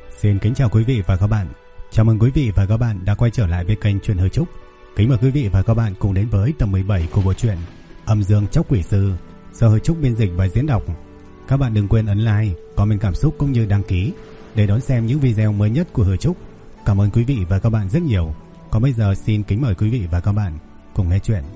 Xin kính chào quý vị và các bạn. Chào mừng quý vị và các bạn đã quay trở lại với kênh Truyện Hơi Trúc. Kính mời quý vị và các bạn cùng đến với tập 17 của bộ truyện Âm Dương Chóc Quỷ Sư do Hơi Trúc biên dịch và diễn đọc. Các bạn đừng quên ấn like, comment cảm xúc cũng như đăng ký để đón xem những video mới nhất của Hơi Trúc. Cảm ơn quý vị và các bạn rất nhiều. Còn bây giờ xin kính mời quý vị và các bạn cùng nghe chuyện.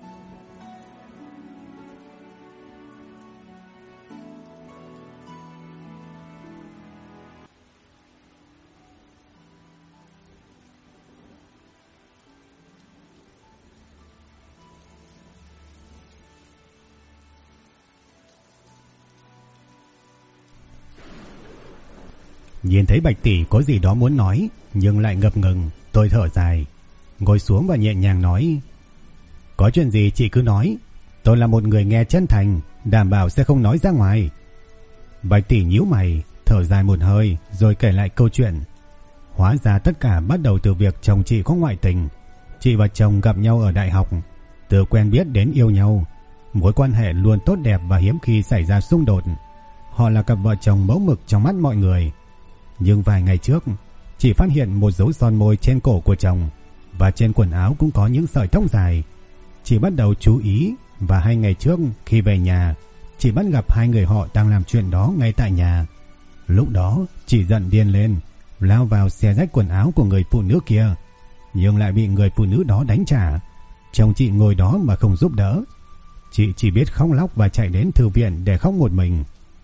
Nhìn thấy Bạch tỷ có gì đó muốn nói nhưng lại ngập ngừng, tôi thở dài, ngồi xuống và nhẹ nhàng nói: "Có chuyện gì chị cứ nói, tôi là một người nghe chân thành, đảm bảo sẽ không nói ra ngoài." Bạch tỷ nhíu mày, thở dài một hơi rồi kể lại câu chuyện. Hóa ra tất cả bắt đầu từ việc chồng chị có ngoại tình. Chị và chồng gặp nhau ở đại học, từ quen biết đến yêu nhau, mối quan hệ luôn tốt đẹp và hiếm khi xảy ra xung đột. Họ là cặp vợ chồng mẫu mực trong mắt mọi người. Nhưng vài ngày trước, chị phát hiện một dấu son môi trên cổ của chồng và trên quần áo cũng có những sợi tóc dài. Chị bắt đầu chú ý và 2 ngày trước khi về nhà, chị bắt gặp hai người họ đang làm chuyện đó ngay tại nhà. Lúc đó, chị giận điên lên, lao vào xé rách quần áo của người phụ nữ kia, nhưng lại bị người phụ nữ đó đánh trả. Chồng chị ngồi đó mà không giúp đỡ. Chị chỉ biết khóc lóc và chạy đến thư viện để khóc một mình.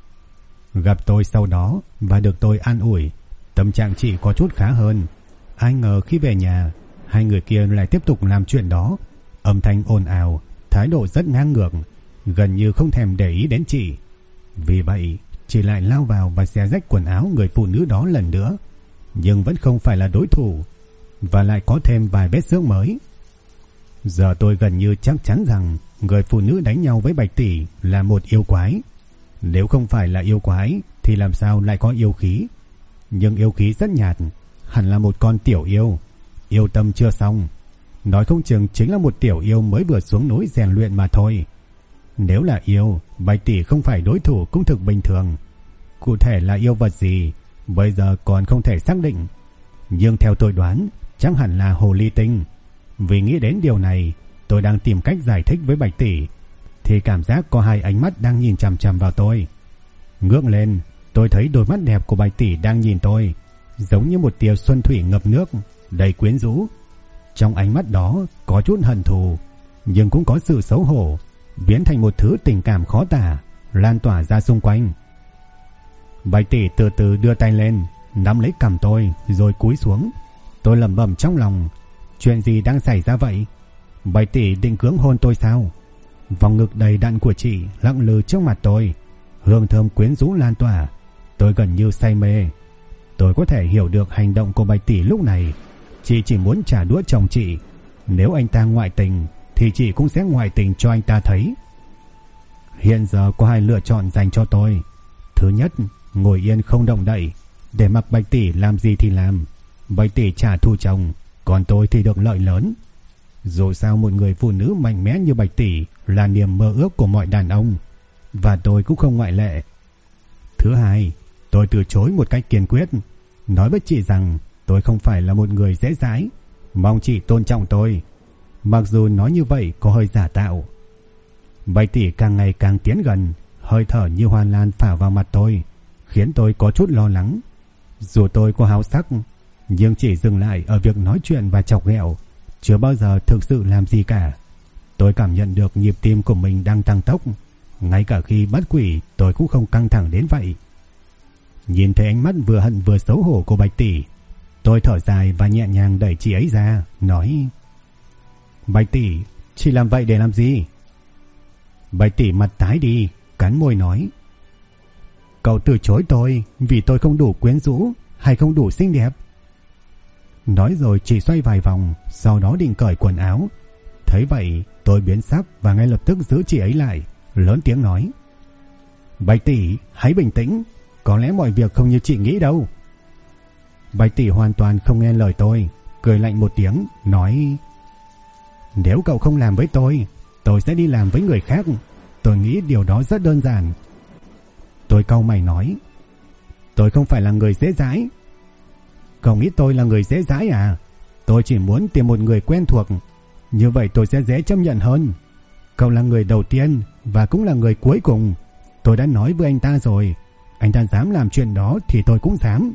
Gặp tôi sau đó và được tôi an ủi, tâm trạng chị có chút khá hơn. Ai ngờ khi về nhà, hai người kia lại tiếp tục làm chuyện đó, âm thanh ồn ào, thái độ rất ngang ngược, gần như không thèm để ý đến chị. Vì vậy, chị lại lao vào và xé rách quần áo người phụ nữ đó lần nữa, nhưng vẫn không phải là đối thủ, và lại có thêm vài vết xước mới. Giờ tôi gần như chắc chắn rằng người phụ nữ đánh nhau với Bạch tỷ là một yêu quái. Nếu không phải là yêu quái thì làm sao lại có yêu khí? Nhưng yêu khí rất nhạt, hẳn là một con tiểu yêu. Yêu tâm chưa xong, nói không chừng chính là một tiểu yêu mới vừa xuống núi rèn luyện mà thôi. Nếu là yêu, Bạch tỷ không phải đối thủ cũng thực bình thường. Cụ thể là yêu vật gì, bây giờ còn không thể xác định. Nhưng theo tôi đoán, chắc hẳn là hồ ly tinh. Vì nghĩ đến điều này, tôi đang tìm cách giải thích với Bạch tỷ, thì cảm giác có hai ánh mắt đang nhìn chằm chằm vào tôi. Ngước lên, tôi thấy đôi mắt đẹp của Bạch tỷ đang nhìn tôi, giống như một tia xuân thủy ngập nước, đầy quyến rũ. Trong ánh mắt đó có chút hận thù, nhưng cũng có sự xấu hổ, biến thành một thứ tình cảm khó tả, lan tỏa ra xung quanh. Bạch tỷ từ từ đưa tay lên, nắm lấy cằm tôi rồi cúi xuống. Tôi lẩm bẩm trong lòng, chuyện gì đang xảy ra vậy? Bạch tỷ định cưỡng hôn tôi sao? Vòng ngực đầy đặn của chị lặng lư trước mặt tôi, hương thơm quyến rũ lan tỏa. Tôi gần như say mê. Tôi có thể hiểu được hành động của Bạch tỷ lúc này. Chị chỉ muốn trả đũa chồng chị. Nếu anh ta ngoại tình thì chị cũng sẽ ngoại tình cho anh ta thấy. Hiện giờ có hai lựa chọn dành cho tôi. Thứ nhất, ngồi yên không động đậy, để mặc Bạch tỷ làm gì thì làm. Bạch tỷ trả thù chồng, còn tôi thì được lợi lớn. Dù sao một người phụ nữ mạnh mẽ như Bạch tỷ là niềm mơ ước của mọi đàn ông, và tôi cũng không ngoại lệ. Thứ hai, tôi từ chối một cách kiên quyết, nói với chị rằng tôi không phải là một người dễ dãi, mong chị tôn trọng tôi. Mặc dù nói như vậy có hơi giả tạo. Bạch tỷ càng ngày càng tiến gần, hơi thở như hoa lan phả vào mặt tôi, khiến tôi có chút lo lắng. Dù tôi có háo sắc, nhưng chỉ dừng lại ở việc nói chuyện và chọc ghẹo, chưa bao giờ thực sự làm gì cả. Tôi cảm nhận được nhịp tim của mình đang tăng tốc. Ngay cả khi bắt quỷ, tôi cũng không căng thẳng đến vậy. Nhìn thấy ánh mắt vừa hận vừa xấu hổ của Bạch tỷ, tôi thở dài và nhẹ nhàng đẩy chị ấy ra, nói: "Bạch tỷ, chị làm vậy để làm gì?" Bạch tỷ mặt tái đi, cắn môi nói: "Cậu từ chối tôi vì tôi không đủ quyến rũ hay không đủ xinh đẹp?" Nói rồi chị xoay vài vòng, sau đó định cởi quần áo. Thấy vậy, tôi biến sắc và ngay lập tức giữ chị ấy lại, lớn tiếng nói: "Bạch tỷ, hãy bình tĩnh, có lẽ mọi việc không như chị nghĩ đâu." Bạch tỷ hoàn toàn không nghe lời tôi, cười lạnh một tiếng, nói: "Nếu cậu không làm với tôi sẽ đi làm với người khác. Tôi nghĩ điều đó rất đơn giản." Tôi cau mày nói: "Tôi không phải là người dễ dãi. Cậu nghĩ tôi là người dễ dãi à? Tôi chỉ muốn tìm một người quen thuộc, như vậy tôi sẽ dễ chấp nhận hơn. Cậu là người đầu tiên và cũng là người cuối cùng. Tôi đã nói với anh ta rồi, anh ta dám làm chuyện đó thì tôi cũng dám.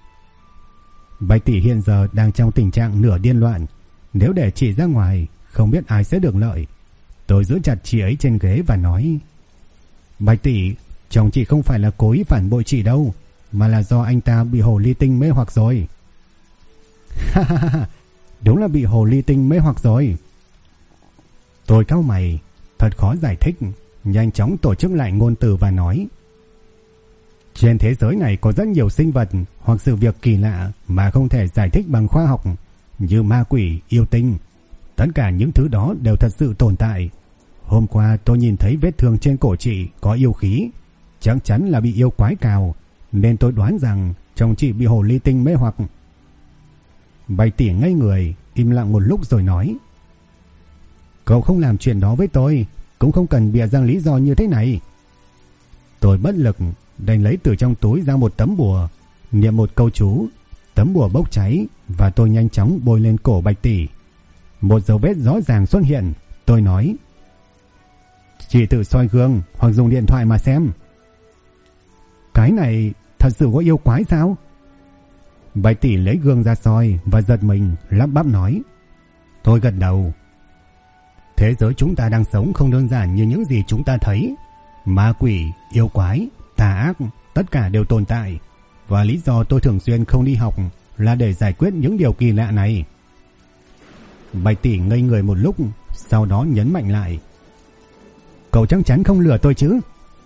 Bạch tỷ hiện giờ đang trong tình trạng nửa điên loạn. Nếu để chị ra ngoài, không biết ai sẽ được lợi. Tôi giữ chặt chị ấy trên ghế và nói: Bạch tỷ, chồng chị không phải là cố ý phản bội chị đâu, mà là do anh ta bị hồ ly tinh mê hoặc rồi. Ha ha ha, đúng là bị hồ ly tinh mê hoặc rồi. Tôi cau mày, thật khó giải thích, nhanh chóng tổ chức lại ngôn từ và nói: Trên thế giới này có rất nhiều sinh vật hoặc sự việc kỳ lạ mà không thể giải thích bằng khoa học, như ma quỷ, yêu tinh. Tất cả những thứ đó đều thật sự tồn tại. Hôm qua tôi nhìn thấy vết thương trên cổ chị có yêu khí, chắc chắn là bị yêu quái cào, nên tôi đoán rằng chồng chị bị hồ ly tinh mê hoặc. Bạch tỷ ngây người, im lặng một lúc rồi nói: Cậu không làm chuyện đó với tôi, cũng không cần bịa ra lý do như thế này. Tôi bất lực đành lấy từ trong túi ra một tấm bùa, niệm một câu chú, tấm bùa bốc cháy và tôi nhanh chóng bôi lên cổ Bạch tỷ. Một dấu vết rõ ràng xuất hiện. Tôi nói: Chị tự soi gương hoặc dùng điện thoại mà xem. Cái này thật sự có yêu quái sao? Bạch tỷ lấy gương ra soi và giật mình, lắp bắp nói. Tôi gật đầu. Thế giới chúng ta đang sống không đơn giản như những gì chúng ta thấy. Ma quỷ, yêu quái, tà ác, tất cả đều tồn tại. Và lý do tôi thường xuyên không đi học là để giải quyết những điều kỳ lạ này. Bạch tỷ ngây người một lúc, sau đó nhấn mạnh lại. Cậu chắc chắn không lừa tôi chứ?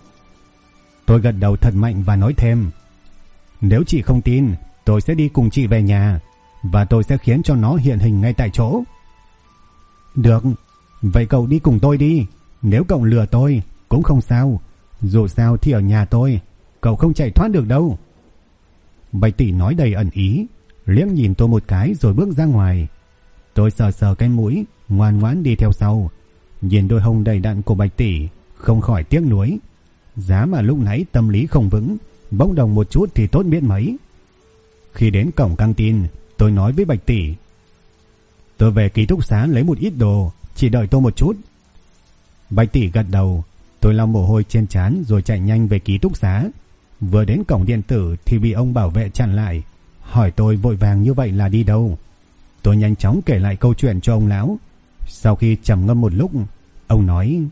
Tôi gật đầu thật mạnh và nói thêm. Nếu chị không tin, tôi sẽ đi cùng chị về nhà, và tôi sẽ khiến cho nó hiện hình ngay tại chỗ. Được, vậy cậu đi cùng tôi đi. Nếu cậu lừa tôi cũng không sao, dù sao thì ở nhà tôi, cậu không chạy thoát được đâu. Bạch tỷ nói đầy ẩn ý, liếc nhìn tôi một cái rồi bước ra ngoài. Tôi sờ sờ cái mũi, ngoan ngoãn đi theo sau. Nhìn đôi hông đầy đặn của Bạch tỷ, không khỏi tiếc nuối. Giá mà lúc nãy tâm lý không vững, bốc đồng một chút thì tốt biết mấy. Khi đến cổng căng tin, tôi nói với Bạch tỷ. Tôi về ký túc xá lấy một ít đồ, chỉ đợi tôi một chút. Bạch tỷ gật đầu. Tôi lau mồ hôi trên trán rồi chạy nhanh về ký túc xá. Vừa đến cổng điện tử thì bị ông bảo vệ chặn lại, hỏi tôi vội vàng như vậy là đi đâu. Tôi nhanh chóng kể lại câu chuyện cho ông lão. Sau khi trầm ngâm một lúc, ông nói: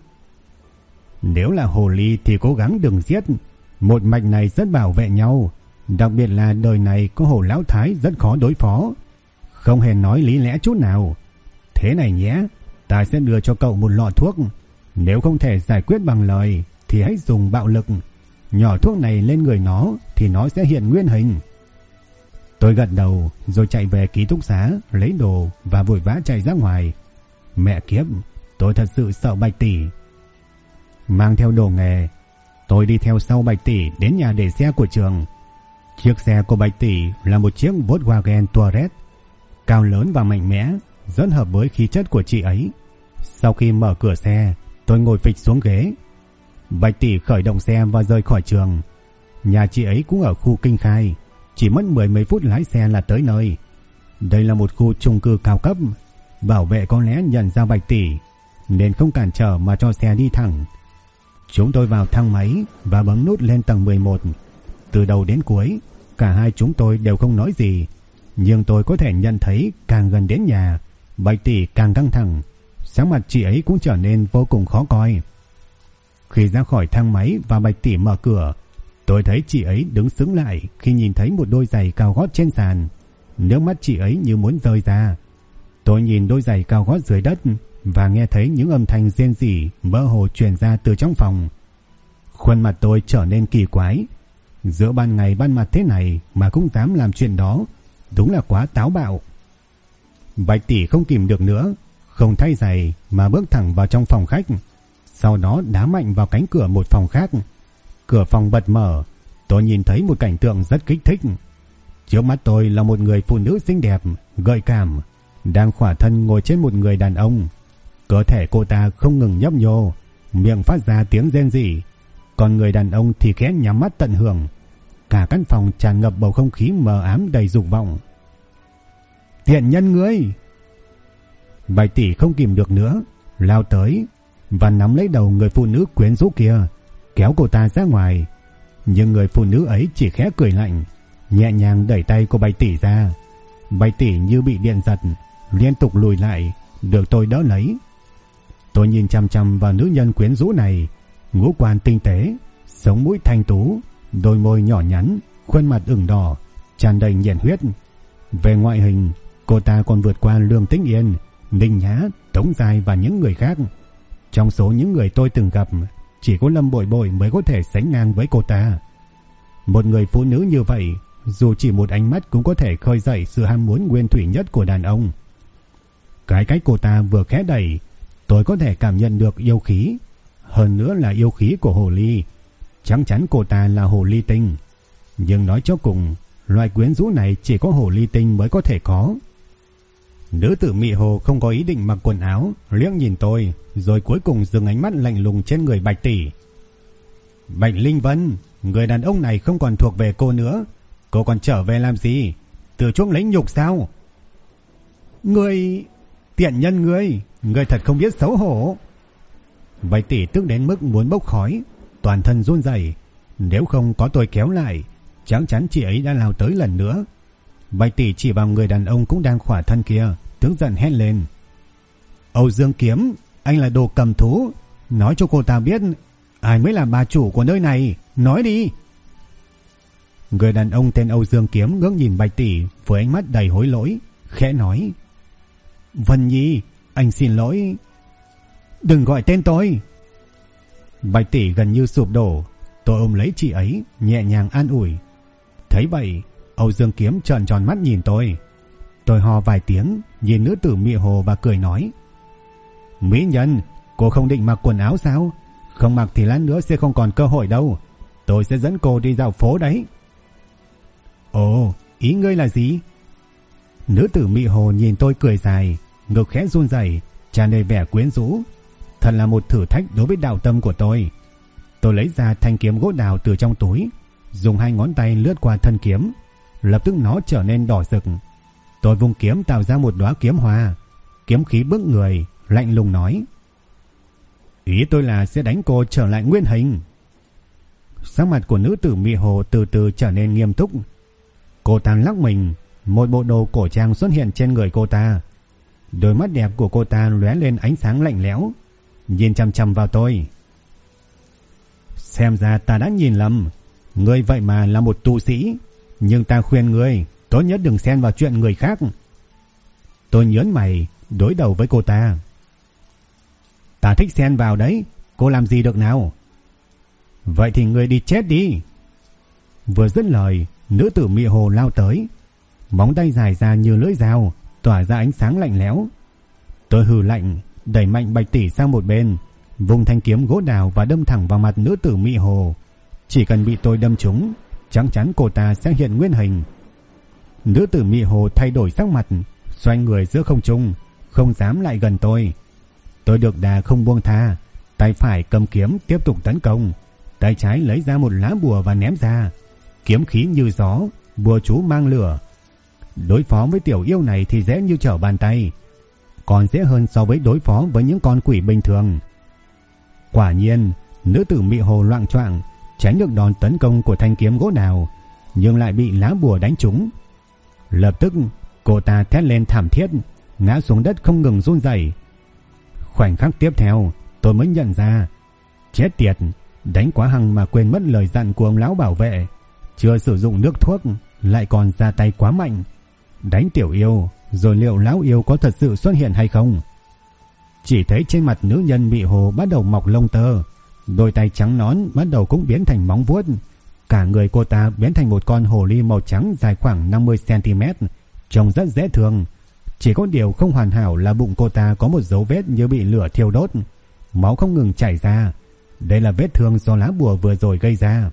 Nếu là hồ ly thì cố gắng đừng giết. Một mạch này rất bảo vệ nhau, đặc biệt là đời này có hồ lão thái rất khó đối phó. Không hề nói lý lẽ chút nào. Thế này nhé, ta sẽ đưa cho cậu một lọ thuốc. Nếu không thể giải quyết bằng lời thì hãy dùng bạo lực. Nhỏ thuốc này lên người nó thì nó sẽ hiện nguyên hình. Tôi gật đầu rồi chạy về ký túc xá lấy đồ và vội vã chạy ra ngoài. Mẹ kiếp, tôi thật sự sợ Bạch tỷ. Mang theo đồ nghề, tôi đi theo sau Bạch tỷ đến nhà để xe của trường. Chiếc xe của Bạch tỷ là một chiếc Volkswagen Touareg, cao lớn và mạnh mẽ, rất hợp với khí chất của chị ấy. Sau khi mở cửa xe, tôi ngồi phịch xuống ghế. Bạch tỷ khởi động xe và rời khỏi trường. Nhà chị ấy cũng ở khu Kinh Khai, chỉ mất 10 mấy phút lái xe là tới nơi. Đây là một khu chung cư cao cấp. Bảo vệ có lẽ nhận ra Bạch tỷ nên không cản trở mà cho xe đi thẳng. Chúng tôi vào thang máy và bấm nút lên tầng 11. Từ đầu đến cuối, cả hai chúng tôi đều không nói gì, nhưng tôi có thể nhận thấy càng gần đến nhà, Bạch tỷ càng căng thẳng, sắc mặt chị ấy cũng trở nên vô cùng khó coi. Khi ra khỏi thang máy và Bạch tỷ mở cửa, tôi thấy chị ấy đứng sững lại khi nhìn thấy một đôi giày cao gót trên sàn. Nước mắt chị ấy như muốn rơi ra. Tôi nhìn đôi giày cao gót dưới đất và nghe thấy những âm thanh rên rỉ mơ hồ truyền ra từ trong phòng. Khuôn mặt tôi trở nên kỳ quái. Giữa ban ngày ban mặt thế này mà cũng dám làm chuyện đó, đúng là quá táo bạo. Bạch tỷ không kìm được nữa, không thay giày mà bước thẳng vào trong phòng khách, sau đó đá mạnh vào cánh cửa một phòng khác. Cửa phòng bật mở, tôi nhìn thấy một cảnh tượng rất kích thích. Trước mắt tôi là một người phụ nữ xinh đẹp, gợi cảm, đang khỏa thân ngồi trên một người đàn ông. Cơ thể cô ta không ngừng nhấp nhô, miệng phát ra tiếng rên rỉ, còn người đàn ông thì khẽ nhắm mắt tận hưởng. Cả căn phòng tràn ngập bầu không khí mờ ám đầy dục vọng. Tiện nhân ngươi! Bạch tỷ không kìm được nữa, lao tới và nắm lấy đầu người phụ nữ quyến rũ kia, kéo cô ta ra ngoài. Nhưng người phụ nữ ấy chỉ khẽ cười lạnh, nhẹ nhàng đẩy tay của Bạch tỷ ra. Bạch tỷ như bị điện giật, liên tục lùi lại, được tôi đỡ lấy. Tôi nhìn chằm chằm vào nữ nhân quyến rũ này, ngũ quan tinh tế, sống mũi thanh tú, đôi môi nhỏ nhắn, khuôn mặt ửng đỏ, tràn đầy nhiệt huyết. Về ngoại hình, cô ta còn vượt qua Lương Tĩnh Yên, Ninh Nhã, Tống Giai và những người khác. Trong số những người tôi từng gặp, chỉ có Lâm Bội Bội mới có thể sánh ngang với cô ta. Một người phụ nữ như vậy, dù chỉ một ánh mắt cũng có thể khơi dậy sự ham muốn nguyên thủy nhất của đàn ông. Cái cách cô ta vừa khẽ đẩy, tôi có thể cảm nhận được yêu khí, hơn nữa là yêu khí của hồ ly. Chắc chắn cô ta là hồ ly tinh, nhưng nói cho cùng, loại quyến rũ này chỉ có hồ ly tinh mới có thể có. Nữ tử Mị Hồ không có ý định mặc quần áo, liếc nhìn tôi, rồi cuối cùng dừng ánh mắt lạnh lùng trên người Bạch tỷ. Bạch Linh Vân, người đàn ông này không còn thuộc về cô nữa, cô còn trở về làm gì? Từ chuốc lấy nhục sao? Ngươi, tiện nhân ngươi thật không biết xấu hổ. Bạch tỷ tức đến mức muốn bốc khói, toàn thân run rẩy. Nếu không có tôi kéo lại, chắc chắn chị ấy đã lao tới lần nữa. Bạch tỷ chỉ vào người đàn ông cũng đang khỏa thân kia, tức giận hét lên. Âu Dương Kiếm, anh là đồ cầm thú, nói cho cô ta biết ai mới là bà chủ của nơi này, nói đi. Người đàn ông tên Âu Dương Kiếm ngước nhìn Bạch tỷ với ánh mắt đầy hối lỗi, khẽ nói. Vân Nhi, anh xin lỗi. Đừng gọi tên tôi. Bạch tỷ gần như sụp đổ, tôi ôm lấy chị ấy, nhẹ nhàng an ủi. Thấy vậy, Âu Dương Kiếm trợn tròn mắt nhìn tôi. Tôi ho vài tiếng, nhìn nữ tử Mị Hồ và cười nói. Mỹ nhân, cô không định mặc quần áo sao? Không mặc thì lát nữa sẽ không còn cơ hội đâu. Tôi sẽ dẫn cô đi dạo phố đấy. Ồ, ý ngươi là gì? Nữ tử Mị Hồ nhìn tôi cười dài, ngực khẽ run rẩy, tràn đầy vẻ quyến rũ. Thật là một thử thách đối với đạo tâm của tôi. Tôi lấy ra thanh kiếm gỗ đào từ trong túi, dùng hai ngón tay lướt qua thân kiếm, lập tức nó trở nên đỏ rực. Tôi vung kiếm tạo ra một đóa kiếm hoa, kiếm khí bức người, lạnh lùng nói. Ý tôi là sẽ đánh cô trở lại nguyên hình. Sắc mặt của nữ tử Mị Hồ từ từ trở nên nghiêm túc. Cô ta lắc mình, một bộ đồ cổ trang xuất hiện trên người cô ta. Đôi mắt đẹp của cô ta lóe lên ánh sáng lạnh lẽo, nhìn chằm chằm vào tôi. Xem ra ta đã nhìn lầm, ngươi vậy mà là một tu sĩ, nhưng ta khuyên ngươi tốt nhất đừng xen vào chuyện người khác. Tôi nhớn mày, đối đầu với cô ta. Ta thích xen vào đấy, cô làm gì được nào? Vậy thì ngươi đi chết đi. Vừa dứt lời, nữ tử Mị Hồ lao tới, móng tay dài ra như lưỡi dao, tỏa ra ánh sáng lạnh lẽo. Tôi hừ lạnh, đẩy mạnh Bạch tỷ sang một bên, vùng thanh kiếm gỗ đào và đâm thẳng vào mặt nữ tử Mị Hồ. Chỉ cần bị tôi đâm trúng, chắc chắn cô ta sẽ hiện nguyên hình. Nữ tử Mị Hồ thay đổi sắc mặt, xoay người giữa không trung, không dám lại gần tôi. Tôi được đà không buông tha, tay phải cầm kiếm tiếp tục tấn công, tay trái lấy ra một lá bùa và ném ra. Kiếm khí như gió, bùa chú mang lửa. Đối phó với tiểu yêu này thì dễ như trở bàn tay, còn dễ hơn so với đối phó với những con quỷ bình thường. Quả nhiên, nữ tử Mị Hồ loạng choạng tránh được đòn tấn công của thanh kiếm gỗ đào, nhưng lại bị lá bùa đánh trúng. Lập tức, cô ta thét lên thảm thiết, ngã xuống đất không ngừng run rẩy. Khoảnh khắc tiếp theo, tôi mới nhận ra, chết tiệt, đánh quá hăng mà quên mất lời dặn của ông lão bảo vệ, chưa sử dụng nước thuốc, lại còn ra tay quá mạnh. Đánh tiểu yêu, rồi liệu lão yêu có thật sự xuất hiện hay không? Chỉ thấy trên mặt nữ nhân Mị Hồ bắt đầu mọc lông tơ, đôi tay trắng nõn bắt đầu cũng biến thành móng vuốt. Cả người cô ta biến thành một con hồ ly màu trắng dài khoảng 50 cm, trông rất dễ thương. Chỉ có điều không hoàn hảo là bụng cô ta có một dấu vết như bị lửa thiêu đốt, máu không ngừng chảy ra. Đây là vết thương do lá bùa vừa rồi gây ra.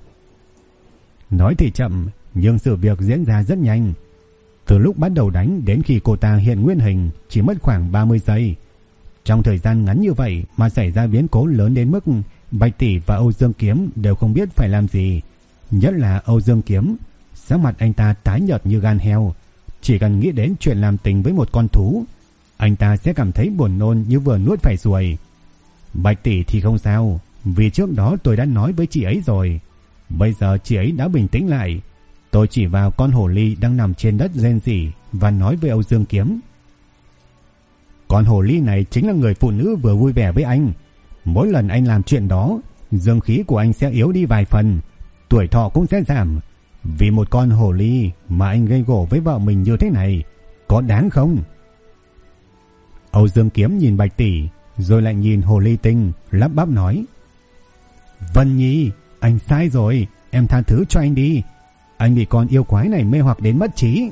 Nói thì chậm, nhưng sự việc diễn ra rất nhanh. Từ lúc bắt đầu đánh đến khi cô ta hiện nguyên hình chỉ mất khoảng 30 giây. Trong thời gian ngắn như vậy mà xảy ra biến cố lớn đến mức Bạch tỷ và Âu Dương Kiếm đều không biết phải làm gì. Nhất là Âu Dương Kiếm, sắc mặt anh ta tái nhợt như gan heo, chỉ cần nghĩ đến chuyện làm tình với một con thú, anh ta sẽ cảm thấy buồn nôn như vừa nuốt phải ruồi. Bạch tỷ thì không sao, vì trước đó tôi đã nói với chị ấy rồi. Bây giờ chị ấy đã bình tĩnh lại. Tôi chỉ vào con hồ ly đang nằm trên đất rên rỉ và nói với Âu Dương Kiếm. Con hồ ly này chính là người phụ nữ vừa vui vẻ với anh. Mỗi lần anh làm chuyện đó, dương khí của anh sẽ yếu đi vài phần, tuổi thọ cũng sẽ giảm. Vì một con hồ ly mà anh gây gổ với vợ mình như thế này, có đáng không? Âu Dương Kiếm nhìn Bạch tỷ, rồi lại nhìn hồ ly tinh, lắp bắp nói. Vân Nhi, anh sai rồi, em tha thứ cho anh đi. Anh bị con yêu quái này mê hoặc đến mất trí.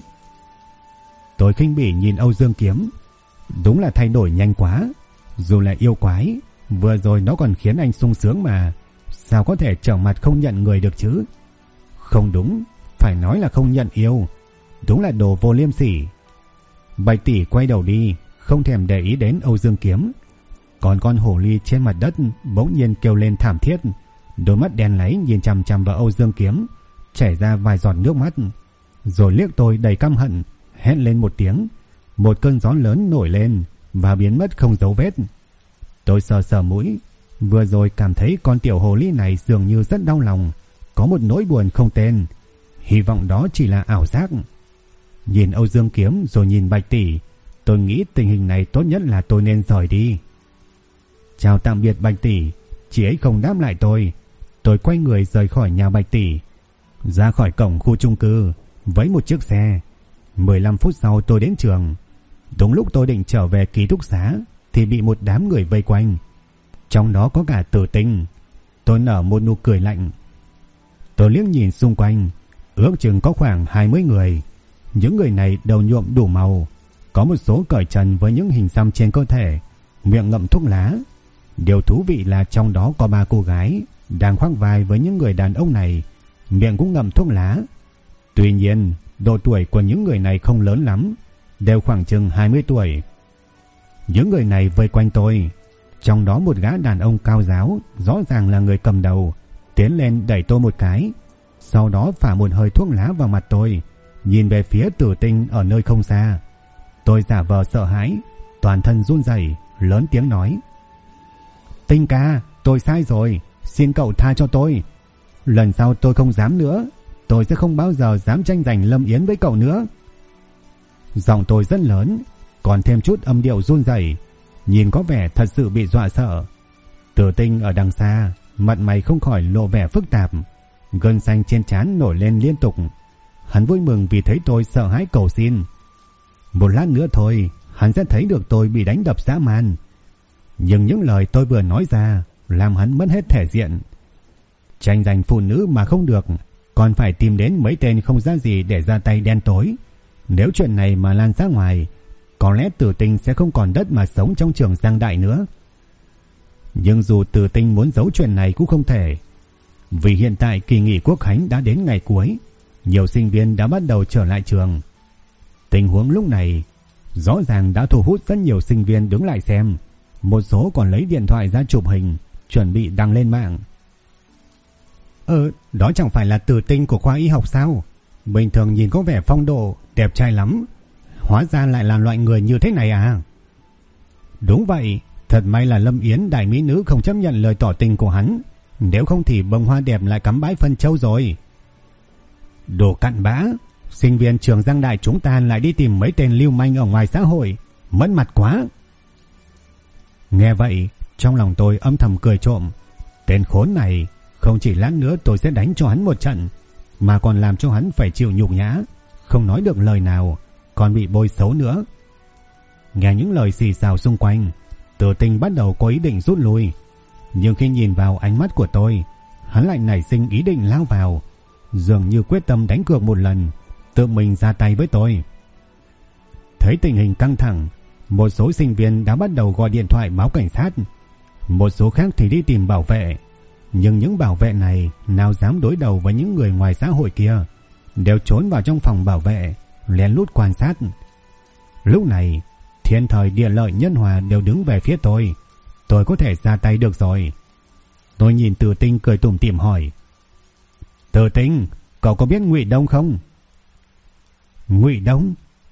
Tôi khinh bỉ nhìn Âu Dương Kiếm. Đúng là thay đổi nhanh quá. Dù là yêu quái, vừa rồi nó còn khiến anh sung sướng mà. Sao có thể trở mặt không nhận người được chứ? Không đúng, phải nói là không nhận yêu. Đúng là đồ vô liêm sỉ. Bạch tỷ quay đầu đi, không thèm để ý đến Âu Dương Kiếm. Còn con hồ ly trên mặt đất bỗng nhiên kêu lên thảm thiết, đôi mắt đen láy nhìn chằm chằm vào Âu Dương Kiếm, chảy ra vài giọt nước mắt, rồi liếc tôi đầy căm hận, hét lên một tiếng. Một cơn gió lớn nổi lên và biến mất không dấu vết. Tôi sờ sờ mũi, vừa rồi cảm thấy con tiểu hồ ly này dường như rất đau lòng, có một nỗi buồn không tên. Hy vọng đó chỉ là ảo giác. Nhìn Âu Dương Kiếm rồi nhìn Bạch tỷ, tôi nghĩ tình hình này tốt nhất là tôi nên rời đi. Chào tạm biệt Bạch tỷ. Chị ấy không đáp lại tôi. Tôi quay người rời khỏi nhà Bạch tỷ, ra khỏi cổng khu chung cư với một chiếc xe. 15 phút sau tôi đến trường. Đúng lúc tôi định trở về ký túc xá thì bị một đám người vây quanh, trong đó có cả Tử Tinh. Tôi nở một nụ cười lạnh. Tôi liếc nhìn xung quanh, ước chừng có khoảng 20 người. Những người này đều nhuộm đủ màu, có một số cởi trần với những hình xăm trên cơ thể, miệng ngậm thuốc lá. Điều thú vị là trong đó có 3 cô gái đang khoác vai với những người đàn ông này, miệng cũng ngậm thuốc lá. Tuy nhiên, độ tuổi của những người này không lớn lắm, đều khoảng chừng 20 tuổi. Những người này vây quanh tôi, trong đó một gã đàn ông cao ráo, rõ ràng là người cầm đầu, tiến lên đẩy tôi một cái, sau đó phả một hơi thuốc lá vào mặt tôi, nhìn về phía Tử Tinh ở nơi không xa. Tôi giả vờ sợ hãi, toàn thân run rẩy, lớn tiếng nói: Tinh ca, tôi sai rồi, xin cậu tha cho tôi. Lần sau tôi không dám nữa, tôi sẽ không bao giờ dám tranh giành Lâm Yến với cậu nữa. Giọng tôi rất lớn, còn thêm chút âm điệu run rẩy, nhìn có vẻ thật sự bị dọa sợ. Tử Tinh ở đằng xa, mặt mày không khỏi lộ vẻ phức tạp, gân xanh trên trán nổi lên liên tục. Hắn vui mừng vì thấy tôi sợ hãi cầu xin. Một lát nữa thôi, hắn sẽ thấy được tôi bị đánh đập dã man. Nhưng những lời tôi vừa nói ra làm hắn mất hết thể diện. Tranh giành phụ nữ mà không được, còn phải tìm đến mấy tên không ra gì để ra tay đen tối. Nếu chuyện này mà lan ra ngoài, có lẽ Tử Tinh sẽ không còn đất mà sống trong trường Giang Đại nữa. Nhưng dù Tử Tinh muốn giấu chuyện này cũng không thể, vì hiện tại kỳ nghỉ Quốc khánh đã đến ngày cuối, nhiều sinh viên đã bắt đầu trở lại trường. Tình huống lúc này rõ ràng đã thu hút rất nhiều sinh viên đứng lại xem. Một số còn lấy điện thoại ra chụp hình, chuẩn bị đăng lên mạng. Đó chẳng phải là Tử Tinh của khoa y học sao? Bình thường nhìn có vẻ phong độ, đẹp trai lắm, hóa ra lại là loại người như thế này à? Đúng vậy, thật may là Lâm Yến đại mỹ nữ không chấp nhận lời tỏ tình của hắn, nếu không thì bông hoa đẹp lại cắm bãi phân châu rồi. Đồ cặn bã, sinh viên trường Giang Đại chúng ta lại đi tìm mấy tên lưu manh ở ngoài xã hội, mất mặt quá. Nghe vậy, trong lòng tôi âm thầm cười trộm. Tên khốn này, không chỉ lát nữa tôi sẽ đánh cho hắn một trận, mà còn làm cho hắn phải chịu nhục nhã, không nói được lời nào, còn bị bôi xấu nữa. Nghe những lời xì xào xung quanh, Tử Tinh bắt đầu có ý định rút lui. Nhưng khi nhìn vào ánh mắt của tôi, hắn lại nảy sinh ý định lao vào, dường như quyết tâm đánh cược một lần, tự mình ra tay với tôi. Thấy tình hình căng thẳng, một số sinh viên đã bắt đầu gọi điện thoại báo cảnh sát, một số khác thì đi tìm bảo vệ. Nhưng những bảo vệ này nào dám đối đầu với những người ngoài xã hội kia, đều trốn vào trong phòng bảo vệ, lén lút quan sát. Lúc này, thiên thời địa lợi nhân hòa đều đứng về phía tôi có thể ra tay được rồi. Tôi nhìn Tử Tinh cười tủm tỉm hỏi: Tử Tinh, cậu có biết Ngụy Đông không? Ngụy Đông?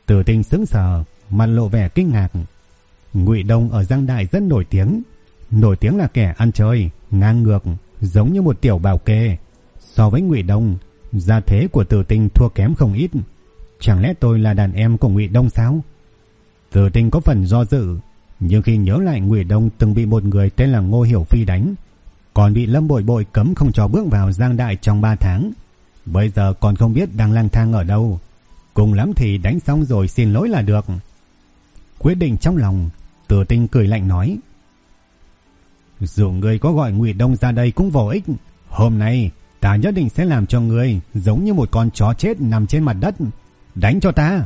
Tử Tinh sững sờ, mặt lộ vẻ kinh ngạc. Ngụy Đông ở Giang Đại rất nổi tiếng là kẻ ăn chơi, ngang ngược, giống như một tiểu bảo kê. So với Ngụy Đông, gia thế của Tử Tinh thua kém không ít. Chẳng lẽ tôi là đàn em của Ngụy Đông sao? Tử Tinh có phần do dự, nhưng khi nhớ lại Ngụy Đông từng bị một người tên là Ngô Hiểu Phi đánh, còn bị Lâm Bội Bội cấm không cho bước vào Giang Đại trong 3 tháng, bây giờ còn không biết đang lang thang ở đâu. Cùng lắm thì đánh xong rồi xin lỗi là được. Quyết định trong lòng, Tử Tinh cười lạnh nói: dù ngươi có gọi Ngụy Đông ra đây cũng vô ích. Hôm nay ta nhất định sẽ làm cho ngươi giống như một con chó chết nằm trên mặt đất. Đánh cho ta!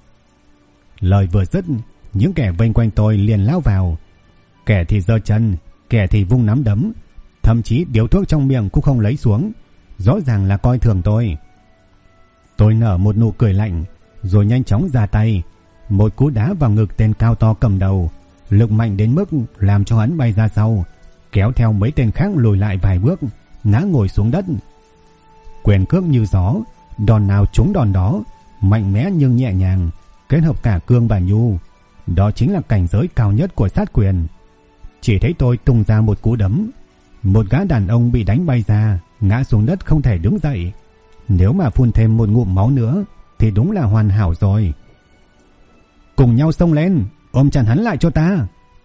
Lời vừa dứt, những kẻ vây quanh tôi liền lao vào. Kẻ thì giơ chân, kẻ thì vung nắm đấm, thậm chí điếu thuốc trong miệng cũng không lấy xuống, rõ ràng là coi thường tôi. Tôi nở một nụ cười lạnh, rồi nhanh chóng ra tay, một cú đá vào ngực tên cao to cầm đầu, lực mạnh đến mức làm cho hắn bay ra sau, kéo theo mấy tên khác lùi lại vài bước, ngã ngồi xuống đất. Quyền cước như gió, đòn nào trúng đòn đó, mạnh mẽ nhưng nhẹ nhàng, kết hợp cả cương và nhu. Đó chính là cảnh giới cao nhất của sát quyền. Chỉ thấy tôi tung ra một cú đấm, một gã đàn ông bị đánh bay ra, ngã xuống đất không thể đứng dậy. Nếu mà phun thêm một ngụm máu nữa thì đúng là hoàn hảo rồi. Cùng nhau xông lên, ôm chặt hắn lại cho ta.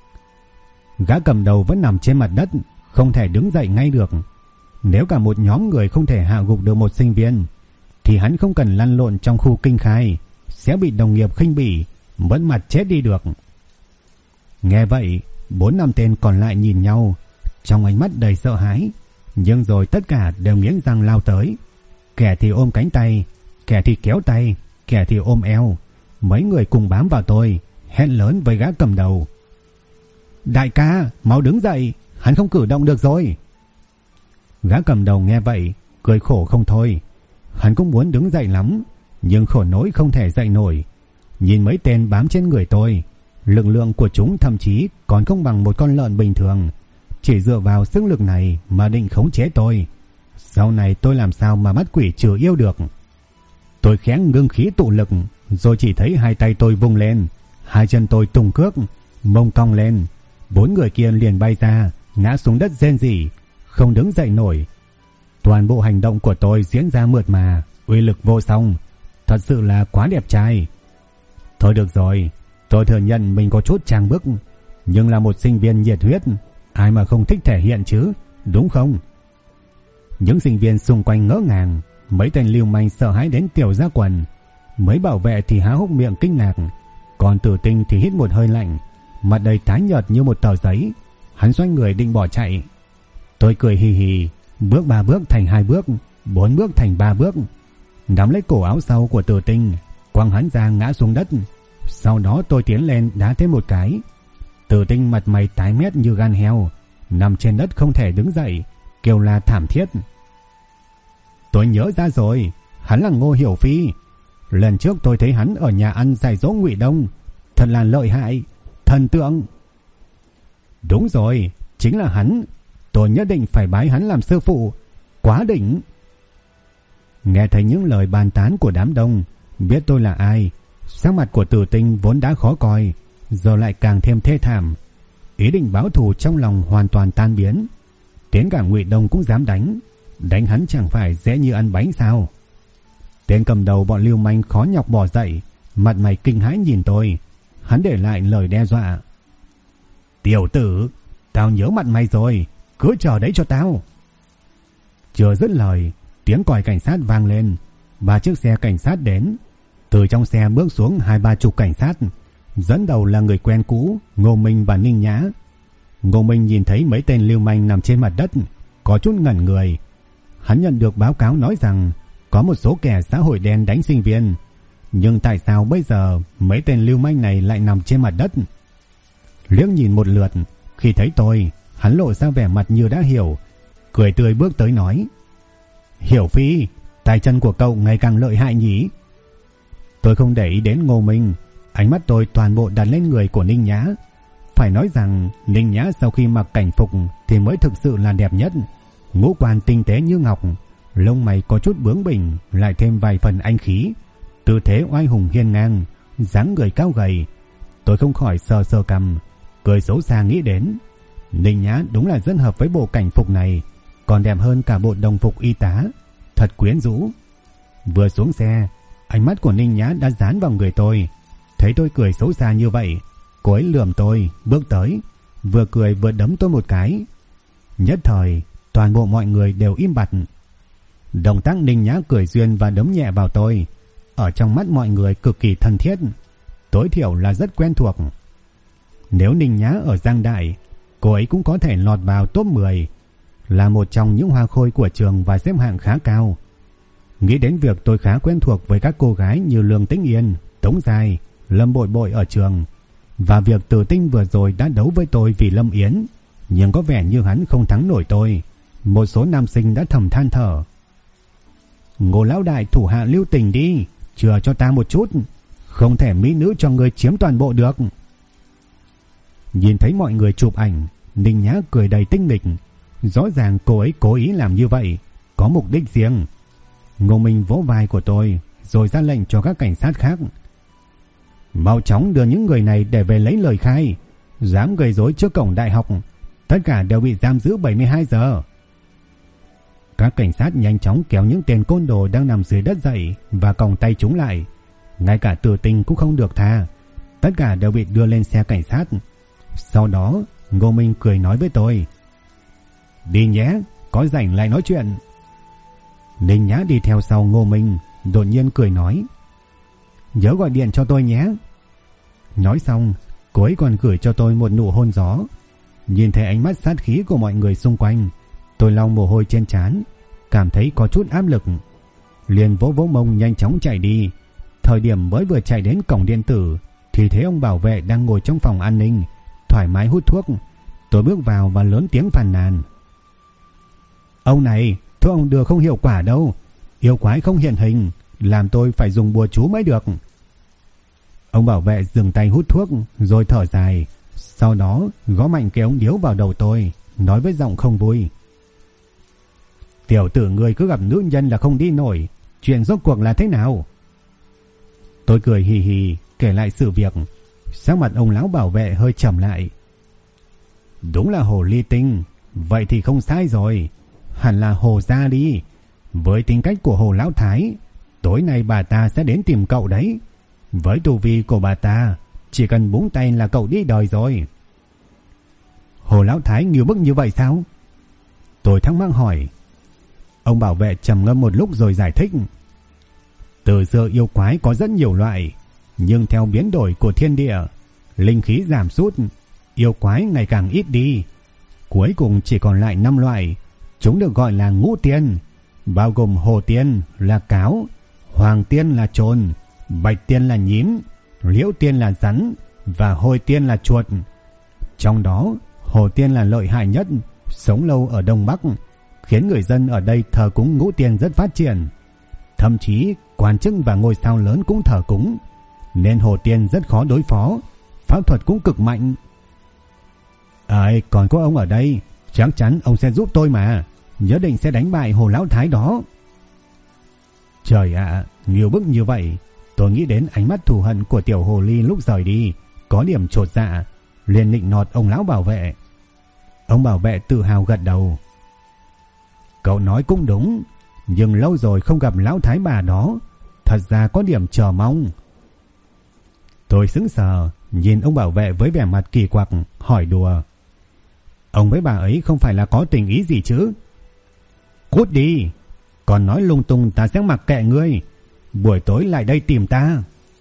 Gã cầm đầu vẫn nằm trên mặt đất, không thể đứng dậy ngay được. Nếu cả một nhóm người không thể hạ gục được một sinh viên, thì hắn không cần lăn lộn trong khu kinh khai, sẽ bị đồng nghiệp khinh bỉ, mất mặt chết đi được. Nghe vậy, 4-5 tên còn lại nhìn nhau, trong ánh mắt đầy sợ hãi, nhưng rồi tất cả đều nghiến răng lao tới. Kẻ thì ôm cánh tay, kẻ thì kéo tay, kẻ thì ôm eo. Mấy người cùng bám vào tôi, hét lớn với gã cầm đầu: đại ca, mau đứng dậy, hắn không cử động được rồi. Gã cầm đầu nghe vậy, cười khổ không thôi. Hắn cũng muốn đứng dậy lắm, nhưng khổ nỗi không thể dậy nổi. Nhìn mấy tên bám trên người tôi, lực lượng của chúng thậm chí còn không bằng một con lợn bình thường. Chỉ dựa vào sức lực này mà định khống chế tôi, sau này tôi làm sao mà bắt quỷ trừ yêu được. Tôi khẽ ngưng khí tụ lực, rồi chỉ thấy hai tay tôi vung lên, hai chân tôi tung cước, mông cong lên. 4 người kia liền bay ra, ngã xuống đất rên rỉ, không đứng dậy nổi. Toàn bộ hành động của tôi diễn ra mượt mà, uy lực vô song, thật sự là quá đẹp trai. Thôi được rồi, tôi thừa nhận mình có chút trang bức, nhưng là một sinh viên nhiệt huyết, ai mà không thích thể hiện chứ, đúng không? Những sinh viên xung quanh ngỡ ngàng, mấy tên lưu manh sợ hãi đến tiểu ra quần. Mấy bảo vệ thì há hốc miệng kinh ngạc, còn Tử Tinh thì hít một hơi lạnh, mặt đầy tái nhợt như một tờ giấy. Hắn xoay người định bỏ chạy. Tôi cười hì hì, bước 3 bước thành 2 bước, 4 bước thành 3 bước, nắm lấy cổ áo sau của Tử Tinh, quăng hắn ra ngã xuống đất. Sau đó tôi tiến lên đá thêm một cái. Tử Tinh mặt mày tái mét như gan heo, nằm trên đất không thể đứng dậy, kêu la thảm thiết. Tôi nhớ ra rồi, hắn là Ngô Hiểu Phi. Lần trước tôi thấy hắn ở nhà ăn dạy dỗ Ngụy Đông, thật là lợi hại, thần tượng. Đúng rồi, chính là hắn. Tôi nhất định phải bái hắn làm sư phụ, quá đỉnh. Nghe thấy những lời bàn tán của đám đông, biết tôi là ai, sắc mặt của Tử Tinh vốn đã khó coi, giờ lại càng thêm thê thảm. Ý định báo thù trong lòng hoàn toàn tan biến. Đến cả Ngụy Đông cũng dám đánh, đánh hắn chẳng phải dễ như ăn bánh sao? Tên cầm đầu bọn lưu manh khó nhọc bỏ dậy, mặt mày kinh hãi nhìn tôi. Hắn để lại lời đe dọa: tiểu tử, tao nhớ mặt mày rồi, cứ chờ đấy cho tao. Chưa dứt lời, tiếng còi cảnh sát vang lên. 3 chiếc xe cảnh sát đến. Từ trong xe bước xuống 20-30 cảnh sát, dẫn đầu là người quen cũ Ngô Minh và Ninh Nhã. Ngô Minh nhìn thấy mấy tên lưu manh nằm trên mặt đất, có chút ngẩn người. Hắn nhận được báo cáo nói rằng có một số kẻ xã hội đen đánh sinh viên, nhưng tại sao bây giờ mấy tên lưu manh này lại nằm trên mặt đất? Liếc nhìn một lượt, khi thấy tôi, hắn lộ ra vẻ mặt như đã hiểu, cười tươi bước tới nói: Hiểu Phi, tay chân của cậu ngày càng lợi hại nhỉ? Tôi không để ý đến Ngô Minh, ánh mắt tôi toàn bộ đặt lên người của Ninh Nhã. Phải nói rằng Ninh Nhã sau khi mặc cảnh phục thì mới thực sự là đẹp nhất. Ngũ quan tinh tế như ngọc, lông mày có chút bướng bỉnh, lại thêm vài phần anh khí, tư thế oai hùng hiên ngang, dáng người cao gầy. Tôi không khỏi sờ sờ cằm, cười xấu xa nghĩ đến, Ninh Nhã đúng là rất hợp với bộ cảnh phục này, còn đẹp hơn cả bộ đồng phục y tá, thật quyến rũ. Vừa xuống xe, ánh mắt của Ninh Nhã đã dán vào người tôi. Thấy tôi cười xấu xa như vậy, cô ấy lườm tôi, bước tới, vừa cười vừa đấm tôi một cái. Nhất thời, toàn bộ mọi người đều im bặt. Động tác Ninh Nhã cười duyên và đấm nhẹ vào tôi, ở trong mắt mọi người cực kỳ thân thiết, tối thiểu là rất quen thuộc. Nếu Ninh Nhã ở Giang Đại, cô ấy cũng có thể lọt vào top 10, là một trong những hoa khôi của trường và xếp hạng khá cao. Nghĩ đến việc tôi khá quen thuộc với các cô gái như Lương Tĩnh Yên, Tống Giai, Lâm Bội Bội ở trường, và việc Từ Tinh vừa rồi đã đấu với tôi vì Lâm Yến, nhưng có vẻ như hắn không thắng nổi tôi. Một số nam sinh đã thầm than thở. Ngô lão đại thủ hạ lưu tình đi, chừa cho ta một chút, không thể mỹ nữ cho người chiếm toàn bộ được. Nhìn thấy mọi người chụp ảnh, Ninh Nhã cười đầy tinh nghịch. Rõ ràng cô ấy cố ý làm như vậy, có mục đích riêng. Ngô Minh vỗ vai của tôi, rồi ra lệnh cho các cảnh sát khác. Mau chóng đưa những người này để về lấy lời khai. Dám gây rối trước cổng đại học, tất cả đều bị giam giữ 72 giờ. Các cảnh sát nhanh chóng kéo những tên côn đồ đang nằm dưới đất dậy và còng tay chúng lại. Ngay cả Từ Tinh cũng không được tha, tất cả đều bị đưa lên xe cảnh sát. Sau đó Ngô Minh cười nói với tôi, đi nhé, có rảnh lại nói chuyện. Ninh Nhã đi theo sau Ngô Minh, đột nhiên cười nói, nhớ gọi điện cho tôi nhé. Nói xong, cô ấy còn gửi cho tôi một nụ hôn gió. Nhìn thấy ánh mắt sát khí của mọi người xung quanh, tôi lau mồ hôi trên trán, cảm thấy có chút áp lực, liền vỗ vỗ mông nhanh chóng chạy đi. Thời điểm mới vừa chạy đến cổng điện tử thì thấy ông bảo vệ đang ngồi trong phòng an ninh thoải mái hút thuốc. Tôi bước vào và lớn tiếng phàn nàn, ông này, thuốc ông đưa không hiệu quả đâu, yêu quái không hiện hình, làm tôi phải dùng bùa chú mới được. Ông bảo vệ dừng tay hút thuốc rồi thở dài, sau đó gõ mạnh cái ống điếu vào đầu tôi, nói với giọng không vui, tiểu tử người cứ gặp nữ nhân là không đi nổi, chuyện rốt cuộc là thế nào? Tôi cười hì hì kể lại sự việc. Sắc mặt ông lão bảo vệ hơi trầm lại. Đúng là hồ ly tinh, vậy thì không sai rồi, hẳn là Hồ gia đi. Với tính cách của Hồ lão thái, tối nay bà ta sẽ đến tìm cậu đấy. Với tu vi của bà ta, chỉ cần búng tay là cậu đi đời rồi. Hồ lão thái nhiều bức như vậy sao? Tôi thắc mắc hỏi. Ông bảo vệ trầm ngâm một lúc rồi giải thích. Từ xưa yêu quái có rất nhiều loại, nhưng theo biến đổi của thiên địa, linh khí giảm sút, yêu quái ngày càng ít đi. Cuối cùng chỉ còn lại 5 loại. Chúng được gọi là ngũ tiên, bao gồm hồ tiên là cáo, hoàng tiên là trồn, bạch tiên là nhím, liễu tiên là rắn và hôi tiên là chuột. Trong đó, hồ tiên là lợi hại nhất, sống lâu ở Đông Bắc, khiến người dân ở đây thờ cúng ngũ tiên rất phát triển. Thậm chí quan chức và ngôi sao lớn cũng thờ cúng, nên hồ tiên rất khó đối phó, pháp thuật cũng cực mạnh. Còn có ông ở đây, chắc chắn ông sẽ giúp tôi mà, nhất định sẽ đánh bại Hồ lão thái đó. Trời ạ, nhiều bức như vậy. Tôi nghĩ đến ánh mắt thù hận của tiểu hồ ly lúc rời đi, có điểm chột dạ, liền nịnh nọt ông lão bảo vệ. Ông bảo vệ tự hào gật đầu. Cậu nói cũng đúng, nhưng lâu rồi không gặp lão thái bà đó, thật ra có điểm chờ mong. Tôi sững sờ, nhìn ông bảo vệ với vẻ mặt kỳ quặc, hỏi đùa. Ông với bà ấy không phải là có tình ý gì chứ? Cút đi, còn nói lung tung ta sẽ mặc kệ ngươi, buổi tối lại đây tìm ta.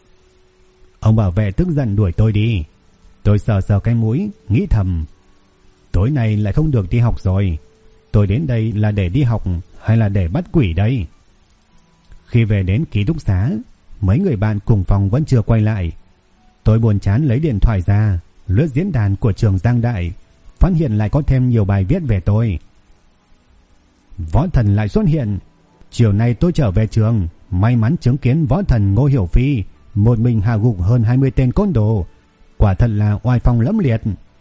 Ông bảo vệ tức giận đuổi tôi đi. Tôi sờ sờ cái mũi, nghĩ thầm, tối nay lại không được đi học rồi. Tôi đến đây là để đi học hay là để bắt quỷ đây? Khi về đến ký túc xá, mấy người bạn cùng phòng vẫn chưa quay lại. Tôi buồn chán lấy điện thoại ra, lướt diễn đàn của trường Giang Đại, phát hiện lại có thêm nhiều bài viết về tôi. Võ thần lại xuất hiện. Chiều nay tôi trở về trường, may mắn chứng kiến võ thần Ngô Hiểu Phi một mình hạ gục hơn 20 tên côn đồ, quả thật là oai phong lẫm liệt.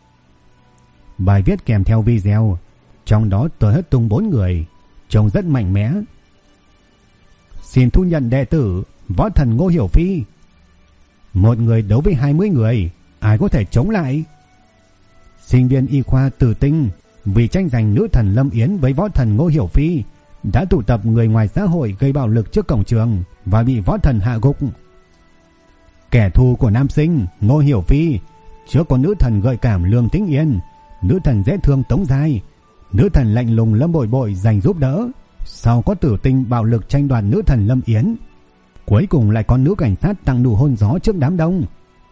Bài viết kèm theo video, trong đó tôi hết tung 4 người, trông rất mạnh mẽ. Xin thu nhận đệ tử võ thần Ngô Hiểu Phi. Một người đấu với 20 người, ai có thể chống lại? Sinh viên y khoa Tử Tinh vì tranh giành nữ thần Lâm Yến với võ thần Ngô Hiểu Phi đã tụ tập người ngoài xã hội gây bạo lực trước cổng trường và bị võ thần hạ gục. Kẻ thù của nam sinh Ngô Hiểu Phi trước có nữ thần gợi cảm Lương Tĩnh Yên, nữ thần dễ thương Tống Giai, nữ thần lạnh lùng Lâm Bội Bội dành giúp đỡ. Sau có Tử Tinh bạo lực tranh đoạt nữ thần Lâm Yến. Cuối cùng lại có nữ cảnh sát tặng nụ hôn gió trước đám đông.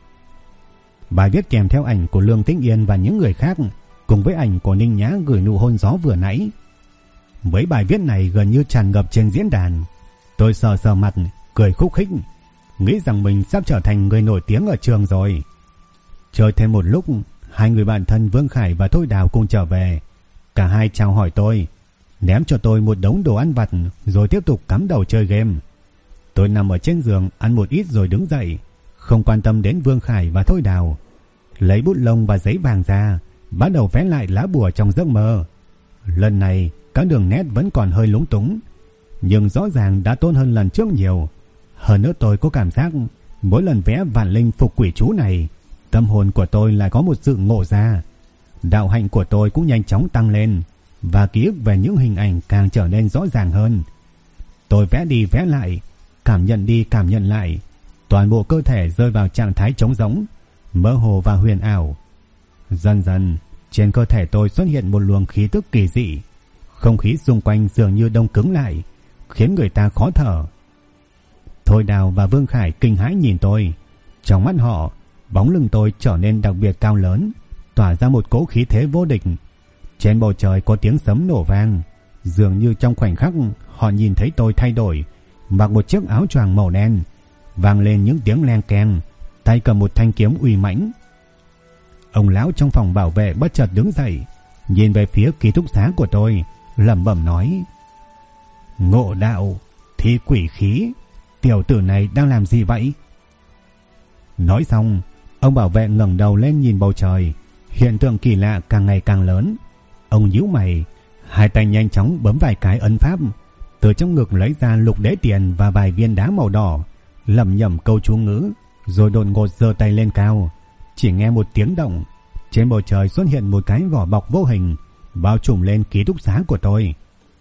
Bài viết kèm theo ảnh của Lương Tĩnh Yên và những người khác, cùng với ảnh của Ninh Nhã gửi nụ hôn gió vừa nãy. Mấy bài viết này gần như tràn ngập trên diễn đàn. Tôi sờ sờ mặt, cười khúc khích, nghĩ rằng mình sắp trở thành người nổi tiếng ở trường rồi. Chơi thêm một lúc, hai người bạn thân Vương Khải và Thôi Đào cùng trở về. Cả hai chào hỏi tôi, ném cho tôi một đống đồ ăn vặt rồi tiếp tục cắm đầu chơi game. Tôi nằm ở trên giường ăn một ít rồi đứng dậy, không quan tâm đến Vương Khải và Thôi Đào. Lấy bút lông và giấy vàng ra, bắt đầu vẽ lại lá bùa trong giấc mơ. Lần này các đường nét vẫn còn hơi lúng túng, nhưng rõ ràng đã tốt hơn lần trước nhiều. Hơn nữa tôi có cảm giác mỗi lần vẽ vạn linh phục quỷ chú này, tâm hồn của tôi lại có một sự ngộ ra. Đạo hạnh của tôi cũng nhanh chóng tăng lên, và ký ức về những hình ảnh càng trở nên rõ ràng hơn. Tôi vẽ đi vẽ lại, cảm nhận đi cảm nhận lại, toàn bộ cơ thể rơi vào trạng thái trống rỗng, mơ hồ và huyền ảo. Dần dần, trên cơ thể tôi xuất hiện một luồng khí tức kỳ dị. Không khí xung quanh dường như đông cứng lại, khiến người ta khó thở. Thôi Đào và Vương Khải kinh hãi nhìn tôi. Trong mắt họ, bóng lưng tôi trở nên đặc biệt cao lớn, tỏa ra một cỗ khí thế vô địch. Trên bầu trời có tiếng sấm nổ vang, dường như trong khoảnh khắc họ nhìn thấy tôi thay đổi, mặc một chiếc áo choàng màu đen, vang lên những tiếng leng keng, tay cầm một thanh kiếm uy mãnh. Ông lão trong phòng bảo vệ bất chợt đứng dậy, nhìn về phía ký túc xá của tôi, lẩm bẩm nói: Ngộ đạo, thi quỷ khí, tiểu tử này đang làm gì vậy? Nói xong, ông bảo vệ ngẩng đầu lên nhìn bầu trời. Hiện tượng kỳ lạ càng ngày càng lớn. Ông nhíu mày, hai tay nhanh chóng bấm vài cái ấn pháp, từ trong ngực lấy ra lục đế tiền và vài viên đá màu đỏ, lẩm nhẩm câu chú ngữ, rồi đột ngột giơ tay lên cao. Chỉ nghe một tiếng động, trên bầu trời xuất hiện một cái vỏ bọc vô hình, bao trùm lên ký túc xá của tôi.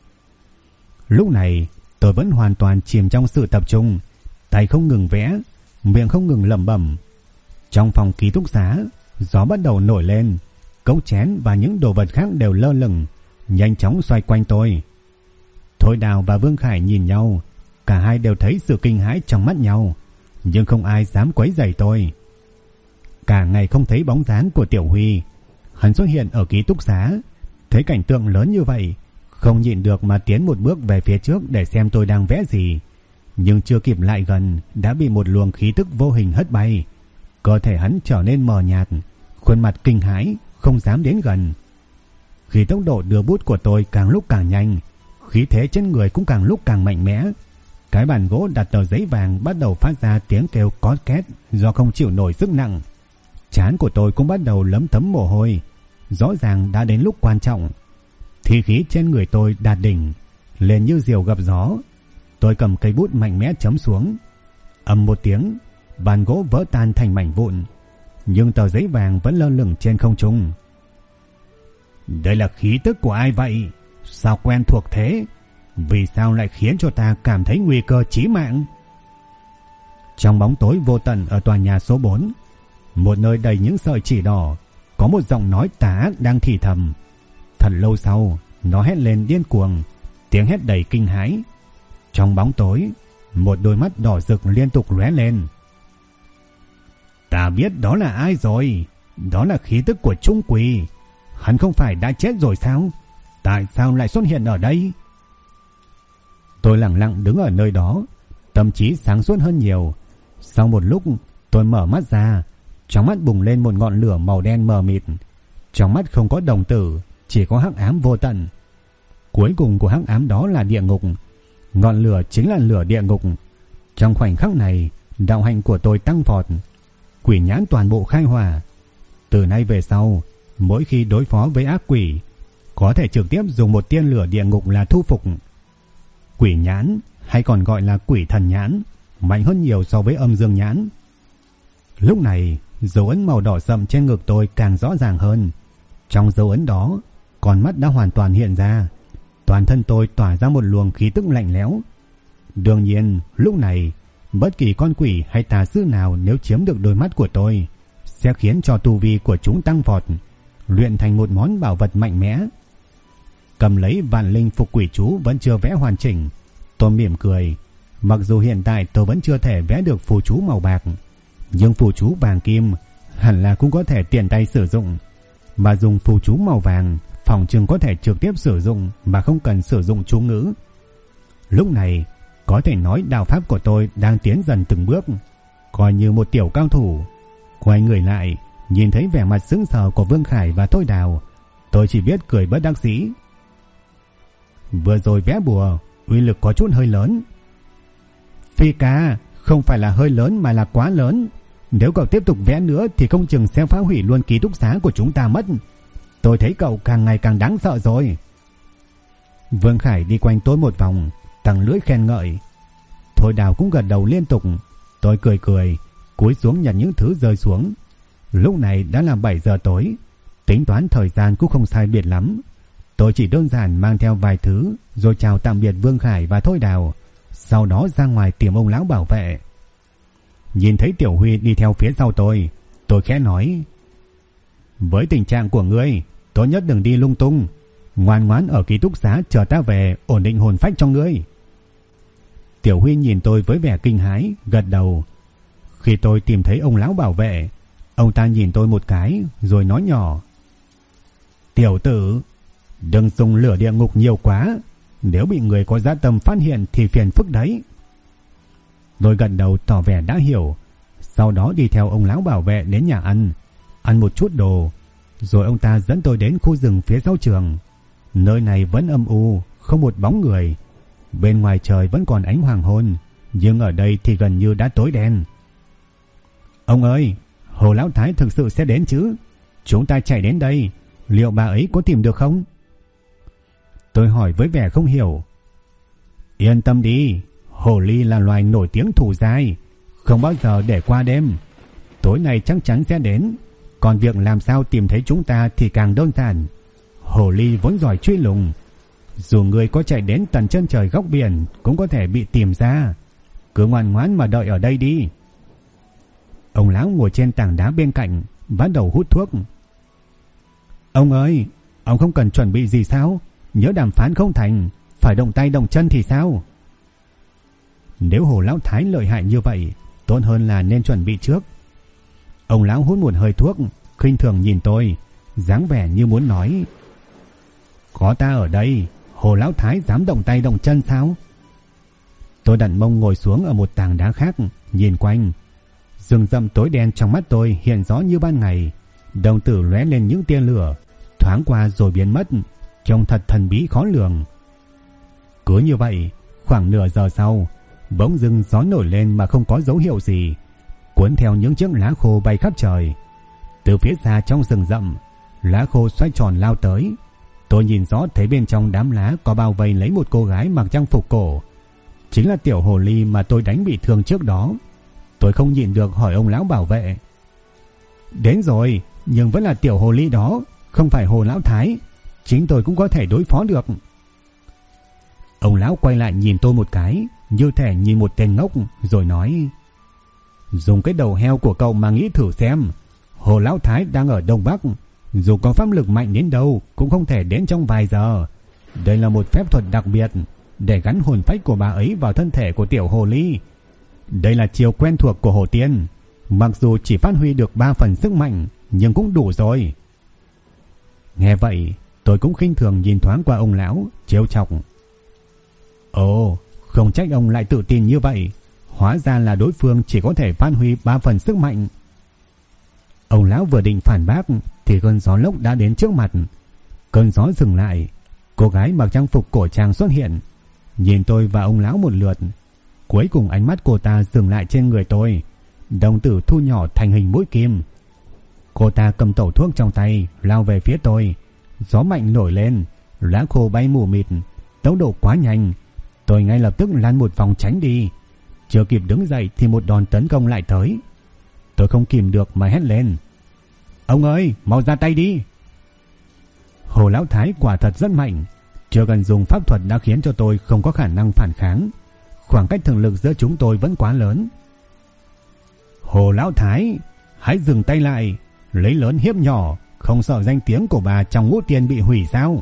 Lúc này tôi vẫn hoàn toàn chìm trong sự tập trung, tay không ngừng vẽ, miệng không ngừng lẩm bẩm. Trong phòng ký túc xá, gió bắt đầu nổi lên, cốc chén và những đồ vật khác đều lơ lửng, nhanh chóng xoay quanh tôi. Thôi Đào và Vương Khải nhìn nhau, cả hai đều thấy sự kinh hãi trong mắt nhau, nhưng không ai dám quấy rầy tôi. Cả ngày không thấy bóng dáng của Tiểu Huy. Hắn xuất hiện ở ký túc xá, thấy cảnh tượng lớn như vậy, không nhịn được mà tiến một bước về phía trước để xem tôi đang vẽ gì. Nhưng chưa kịp lại gần đã bị một luồng khí tức vô hình hất bay. Cơ thể hắn trở nên mờ nhạt, khuôn mặt kinh hãi, không dám đến gần. Khi tốc độ đưa bút của tôi càng lúc càng nhanh, khí thế trên người cũng càng lúc càng mạnh mẽ. Cái bàn gỗ đặt tờ giấy vàng bắt đầu phát ra tiếng kêu cót két do không chịu nổi sức nặng. Trán của tôi cũng bắt đầu lấm tấm mồ hôi. Rõ ràng đã đến lúc quan trọng. Thi khí trên người tôi đạt đỉnh, lên như diều gặp gió. Tôi cầm cây bút mạnh mẽ chấm xuống. Ầm một tiếng, bàn gỗ vỡ tan thành mảnh vụn, nhưng tờ giấy vàng vẫn lơ lửng trên không trung. Đây là khí tức của ai vậy? Sao quen thuộc thế? Vì sao lại khiến cho ta cảm thấy nguy cơ chí mạng? Trong bóng tối vô tận ở tòa nhà số 4, một nơi đầy những sợi chỉ đỏ, có một giọng nói tà ác đang thì thầm. Thật lâu sau, nó hét lên điên cuồng, tiếng hét đầy kinh hãi. Trong bóng tối, một đôi mắt đỏ rực liên tục lóe lên. Ta biết đó là ai rồi. Đó là khí tức của Trung Quỳ. Hắn không phải đã chết rồi sao? Tại sao lại xuất hiện ở đây? Tôi lặng lặng đứng ở nơi đó, tâm trí sáng suốt hơn nhiều. Sau một lúc, tôi mở mắt ra, trong mắt bùng lên một ngọn lửa màu đen mờ mịt. Trong mắt không có đồng tử, chỉ có hắc ám vô tận. Cuối cùng của hắc ám đó là địa ngục. Ngọn lửa chính là lửa địa ngục. Trong khoảnh khắc này, đạo hạnh của tôi tăng vọt, quỷ nhãn toàn bộ khai hỏa. Từ nay về sau, mỗi khi đối phó với ác quỷ, có thể trực tiếp dùng một tiên lửa địa ngục là thu phục. Quỷ nhãn, hay còn gọi là quỷ thần nhãn, mạnh hơn nhiều so với âm dương nhãn. Lúc này, dấu ấn màu đỏ sậm trên ngực tôi càng rõ ràng hơn. Trong dấu ấn đó, con mắt đã hoàn toàn hiện ra. Toàn thân tôi tỏa ra một luồng khí tức lạnh lẽo. Đương nhiên, lúc này, bất kỳ con quỷ hay tà sư nào nếu chiếm được đôi mắt của tôi sẽ khiến cho tu vi của chúng tăng vọt, luyện thành một món bảo vật mạnh mẽ. Cầm lấy vạn linh phục quỷ chú vẫn chưa vẽ hoàn chỉnh, tôi mỉm cười. Mặc dù hiện tại tôi vẫn chưa thể vẽ được phù chú màu bạc, nhưng phù chú vàng kim hẳn là cũng có thể tiện tay sử dụng. Mà dùng phù chú màu vàng, phòng chừng có thể trực tiếp sử dụng mà không cần sử dụng chú ngữ. Lúc này, có thể nói đạo pháp của tôi đang tiến dần từng bước, coi như một tiểu cao thủ. Quay người lại, nhìn thấy vẻ mặt sững sờ của Vương Khải và Thôi Đào, tôi chỉ biết cười bất đắc dĩ. Vừa rồi vẽ bùa, uy lực có chút hơi lớn. Phi ca, không phải là hơi lớn mà là quá lớn. Nếu cậu tiếp tục vẽ nữa thì không chừng sẽ phá hủy luôn ký túc xá của chúng ta mất. Tôi thấy cậu càng ngày càng đáng sợ rồi. Vương Khải đi quanh tôi một vòng, tằng lưỡi khen ngợi. Thôi Đào cũng gật đầu liên tục. Tôi cười cười, cúi xuống nhặt những thứ rơi xuống. Lúc này đã là 7 giờ tối, tính toán thời gian cũng không sai biệt lắm. Tôi chỉ đơn giản mang theo vài thứ rồi chào tạm biệt Vương Khải và Thôi Đào, sau đó ra ngoài tìm ông lão bảo vệ. Nhìn thấy Tiểu Huy đi theo phía sau tôi khẽ nói: với tình trạng của ngươi, tốt nhất đừng đi lung tung, ngoan ngoãn ở ký túc xá chờ ta về ổn định hồn phách cho ngươi. Tiểu Huy nhìn tôi với vẻ kinh hãi, gật đầu. Khi tôi tìm thấy ông lão bảo vệ, ông ta nhìn tôi một cái rồi nói nhỏ: tiểu tử, đừng dùng lửa địa ngục nhiều quá, nếu bị người có dã tâm phát hiện thì phiền phức đấy. Tôi gật đầu tỏ vẻ đã hiểu, sau đó đi theo ông lão bảo vệ đến nhà ăn một chút đồ, rồi ông ta dẫn tôi đến khu rừng phía sau trường. Nơi này vẫn âm u, không một bóng người. Bên ngoài trời vẫn còn ánh hoàng hôn, nhưng ở đây thì gần như đã tối đen. Ông ơi, Hồ Lão Thái thực sự sẽ đến chứ? Chúng ta chạy đến đây, liệu bà ấy có tìm được không? Tôi hỏi với vẻ không hiểu. Yên tâm đi, hồ ly là loài nổi tiếng thủ dai, không bao giờ để qua đêm. Tối nay chắc chắn sẽ đến. Còn việc làm sao tìm thấy chúng ta thì càng đơn giản. Hồ ly vốn giỏi truy lùng, dù người có chạy đến tận chân trời góc biển cũng có thể bị tìm ra. Cứ ngoan ngoãn mà đợi ở đây đi. Ông lão ngồi trên tảng đá bên cạnh, bắt đầu hút thuốc. Ông ơi, ông không cần chuẩn bị gì sao? Nhớ đàm phán không thành, phải động tay động chân thì sao? Nếu Hồ Lão Thái lợi hại như vậy, tốt hơn là nên chuẩn bị trước. Ông lão hút một hơi thuốc, khinh thường nhìn tôi, dáng vẻ như muốn nói: có ta ở đây, Hồ Lão Thái dám động tay động chân sao? Tôi đặt mông ngồi xuống ở một tảng đá khác, nhìn quanh. Rừng rậm tối đen trong mắt tôi hiện rõ như ban ngày, đồng tử lóe lên những tia lửa, thoáng qua rồi biến mất, trông thật thần bí khó lường. Cứ như vậy, khoảng nửa giờ sau, bỗng dưng gió nổi lên mà không có dấu hiệu gì, cuốn theo những chiếc lá khô bay khắp trời. Từ phía xa trong rừng rậm, lá khô xoay tròn lao tới. Tôi nhìn rõ thấy bên trong đám lá có bao vây lấy một cô gái mặc trang phục cổ, chính là tiểu hồ ly mà tôi đánh bị thương trước đó. Tôi không nhịn được hỏi ông lão bảo vệ: đến rồi, nhưng vẫn là tiểu hồ ly đó, không phải Hồ Lão Thái. Chính tôi cũng có thể đối phó được. Ông lão quay lại nhìn tôi một cái, như thể nhìn một tên ngốc, rồi nói: dùng cái đầu heo của cậu mà nghĩ thử xem. Hồ Lão Thái đang ở Đông Bắc, dù có pháp lực mạnh đến đâu cũng không thể đến trong vài giờ. Đây là một phép thuật đặc biệt để gắn hồn phách của bà ấy vào thân thể của tiểu hồ ly. Đây là chiêu quen thuộc của Hồ Tiên, mặc dù chỉ phát huy được 3 phần sức mạnh nhưng cũng đủ rồi. Nghe vậy, tôi cũng khinh thường nhìn thoáng qua ông lão, trêu chọc: ồ, không trách ông lại tự tin như vậy. Hóa ra là đối phương chỉ có thể phát huy 3 phần sức mạnh. Ông lão vừa định phản bác thì cơn gió lốc đã đến trước mặt. Cơn gió dừng lại, cô gái mặc trang phục cổ trang xuất hiện, nhìn tôi và ông lão một lượt. Cuối cùng ánh mắt cô ta dừng lại trên người tôi, đồng tử thu nhỏ thành hình mũi kim. Cô ta cầm tẩu thuốc trong tay lao về phía tôi. Gió mạnh nổi lên, lá khô bay mù mịt, tốc độ quá nhanh. Tôi ngay lập tức lăn một vòng tránh đi. Chưa kịp đứng dậy thì một đòn tấn công lại tới. Tôi không kìm được mà hét lên: "Ông ơi, mau ra tay đi!" Hồ Lão Thái quả thật rất mạnh, chưa cần dùng pháp thuật đã khiến cho tôi không có khả năng phản kháng. Khoảng cách thực lực giữa chúng tôi vẫn quá lớn. "Hồ Lão Thái, hãy dừng tay lại, lấy lớn hiếp nhỏ, không sợ danh tiếng của bà trong Ngũ Tiên bị hủy sao?"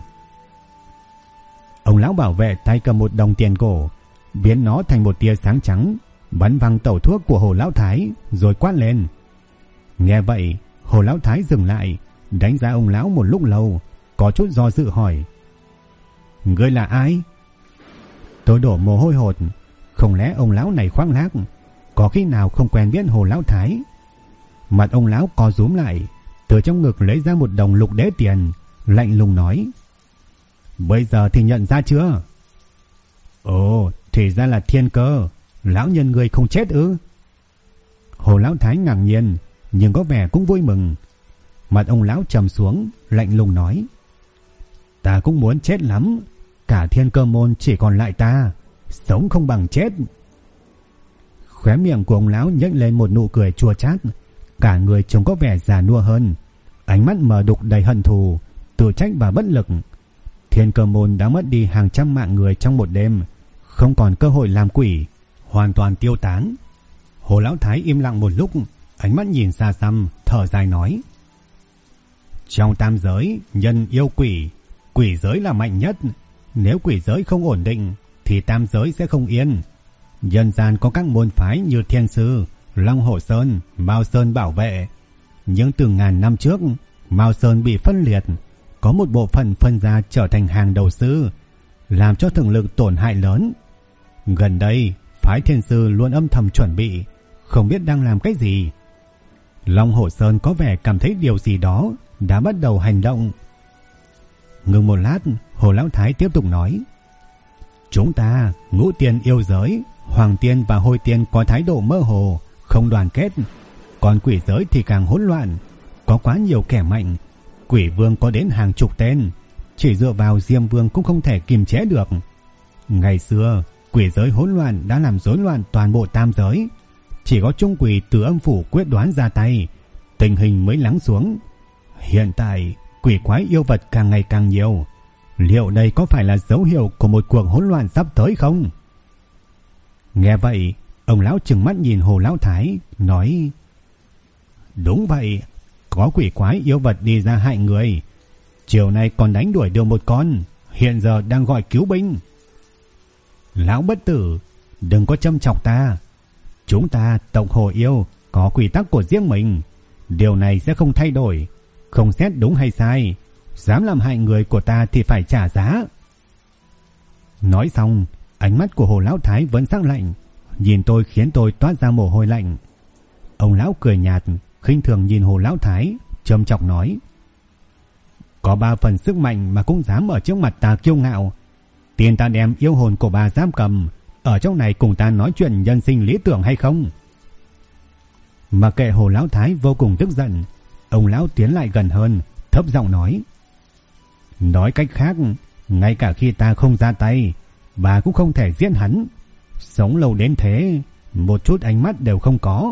Ông lão bảo vệ tay cầm một đồng tiền cổ, biến nó thành một tia sáng trắng, bắn văng tẩu thuốc của Hồ Lão Thái rồi quát lên. Nghe vậy, Hồ Lão Thái dừng lại, đánh giá ông lão một lúc lâu, có chút do dự hỏi: "Ngươi là ai?" Tôi đổ mồ hôi hột, không lẽ ông lão này khoác lác, có khi nào không quen biết Hồ Lão Thái. Mặt ông lão co rúm lại, từ trong ngực lấy ra một đồng lục đế tiền, lạnh lùng nói: "Bây giờ thì nhận ra chưa?" "Ồ, thì ra là Thiên Cơ, lão nhân người không chết ư?" Hồ Lão Thái ngạc nhiên, nhưng có vẻ cũng vui mừng. Mặt ông lão trầm xuống, lạnh lùng nói: "Ta cũng muốn chết lắm, cả Thiên Cơ môn chỉ còn lại ta, sống không bằng chết." Khóe miệng của ông lão nhếch lên một nụ cười chua chát, cả người trông có vẻ già nua hơn, ánh mắt mờ đục đầy hận thù, tự trách và bất lực. Thiên Cơ môn đã mất đi hàng trăm mạng người trong một đêm, không còn cơ hội làm quỷ, hoàn toàn tiêu tán. Hồ Lão Thái im lặng một lúc, ánh mắt nhìn xa xăm, thở dài nói: "Trong tam giới, nhân yêu quỷ, quỷ giới là mạnh nhất. Nếu quỷ giới không ổn định thì tam giới sẽ không yên. Nhân gian có các môn phái như Thiên Sư, Long Hổ Sơn, Mao Sơn bảo vệ. Nhưng từ ngàn năm trước, Mao Sơn bị phân liệt, có một bộ phận phân ra trở thành hàng đầu sư, làm cho thực lực tổn hại lớn. Gần đây, phái Thiên Sư luôn âm thầm chuẩn bị, không biết đang làm cái gì. Long Hổ Sơn có vẻ cảm thấy điều gì đó, đã bắt đầu hành động." Ngừng một lát, Hồ Lão Thái tiếp tục nói: "Chúng ta, Ngũ Tiên yêu giới, Hoàng Tiên và Hôi Tiên có thái độ mơ hồ, không đoàn kết. Còn quỷ giới thì càng hỗn loạn, có quá nhiều kẻ mạnh. Quỷ vương có đến hàng chục tên, chỉ dựa vào Diêm Vương cũng không thể kiềm chế được. Ngày xưa, quỷ giới hỗn loạn đã làm rối loạn toàn bộ tam giới. Chỉ có Trung Quỷ từ âm phủ quyết đoán ra tay, tình hình mới lắng xuống. Hiện tại, quỷ quái yêu vật càng ngày càng nhiều. Liệu đây có phải là dấu hiệu của một cuộc hỗn loạn sắp tới không?" Nghe vậy, ông lão trừng mắt nhìn Hồ Lão Thái, nói: "Đúng vậy, có quỷ quái yêu vật đi ra hại người. Chiều nay còn đánh đuổi được một con, hiện giờ đang gọi cứu binh." "Lão bất tử, đừng có châm chọc ta. Chúng ta tộc Hồ Yêu có quy tắc của riêng mình, điều này sẽ không thay đổi. Không xét đúng hay sai, dám làm hại người của ta thì phải trả giá." Nói xong, ánh mắt của Hồ Lão Thái vẫn sắc lạnh, nhìn tôi khiến tôi toát ra mồ hôi lạnh. Ông lão cười nhạt, khinh thường nhìn Hồ Lão Thái, trầm chọc nói: "Có 3 phần sức mạnh mà cũng dám ở trước mặt ta kiêu ngạo. Tiền ta đem yêu hồn của bà giam cầm, ở trong này cùng ta nói chuyện nhân sinh lý tưởng hay không?" Mà kệ Hồ Lão Thái vô cùng tức giận, ông lão tiến lại gần hơn, thấp giọng nói: "Nói cách khác, ngay cả khi ta không ra tay, bà cũng không thể giết hắn. Sống lâu đến thế, một chút ánh mắt đều không có."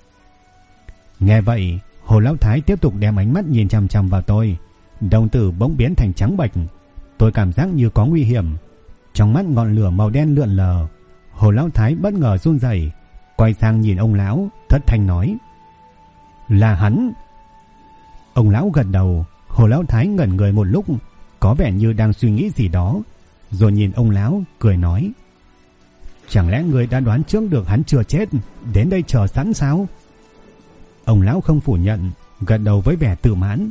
Nghe vậy, Hồ Lão Thái tiếp tục đem ánh mắt nhìn chằm chằm vào tôi, đồng tử bỗng biến thành trắng bệch. Tôi cảm giác như có nguy hiểm, trong mắt ngọn lửa màu đen lượn lờ. Hồ Lão Thái bất ngờ run rẩy, quay sang nhìn ông lão, thất thanh nói: "Là hắn." Ông lão gật đầu. Hồ Lão Thái ngẩn người một lúc, có vẻ như đang suy nghĩ gì đó, rồi nhìn ông lão cười nói: "Chẳng lẽ người đã đoán trước được hắn chưa chết, đến đây chờ sẵn sao?" Ông lão không phủ nhận, gật đầu với vẻ tự mãn: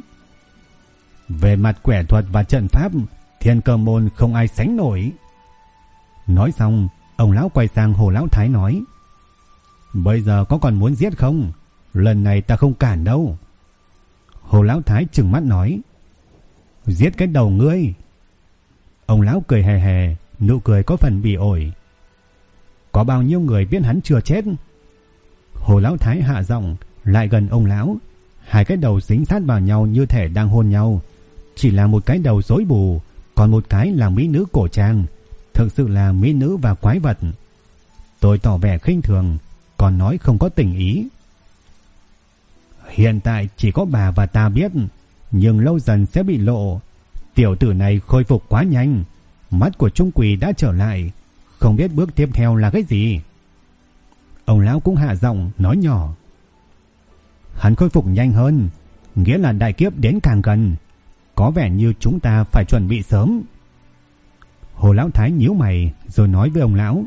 "Về mặt quẻ thuật và trận pháp, Thiên Cơ môn không ai sánh nổi." Nói xong, ông lão quay sang Hồ Lão Thái nói: "Bây giờ có còn muốn giết không? Lần này ta không cản đâu." Hồ Lão Thái trừng mắt nói: "Giết cái đầu ngươi." Ông lão cười hề hề, nụ cười có phần bỉ ổi: "Có bao nhiêu người biết hắn chưa chết?" Hồ Lão Thái hạ giọng lại gần ông lão, hai cái đầu dính sát vào nhau như thể đang hôn nhau. Chỉ là một cái đầu rối bù, còn một cái là mỹ nữ cổ trang, thực sự là mỹ nữ và quái vật. Tôi tỏ vẻ khinh thường, còn nói không có tình ý: Hiện tại chỉ có bà và ta biết, nhưng lâu dần sẽ bị lộ. Tiểu tử này khôi phục quá nhanh, mắt của Trung Quỷ đã trở lại, không biết bước tiếp theo là cái gì. Ông lão cũng hạ giọng nói nhỏ. Hắn khôi phục nhanh hơn, nghĩa là đại kiếp đến càng gần, có vẻ như chúng ta phải chuẩn bị sớm. Hồ Lão Thái nhíu mày rồi nói với ông lão.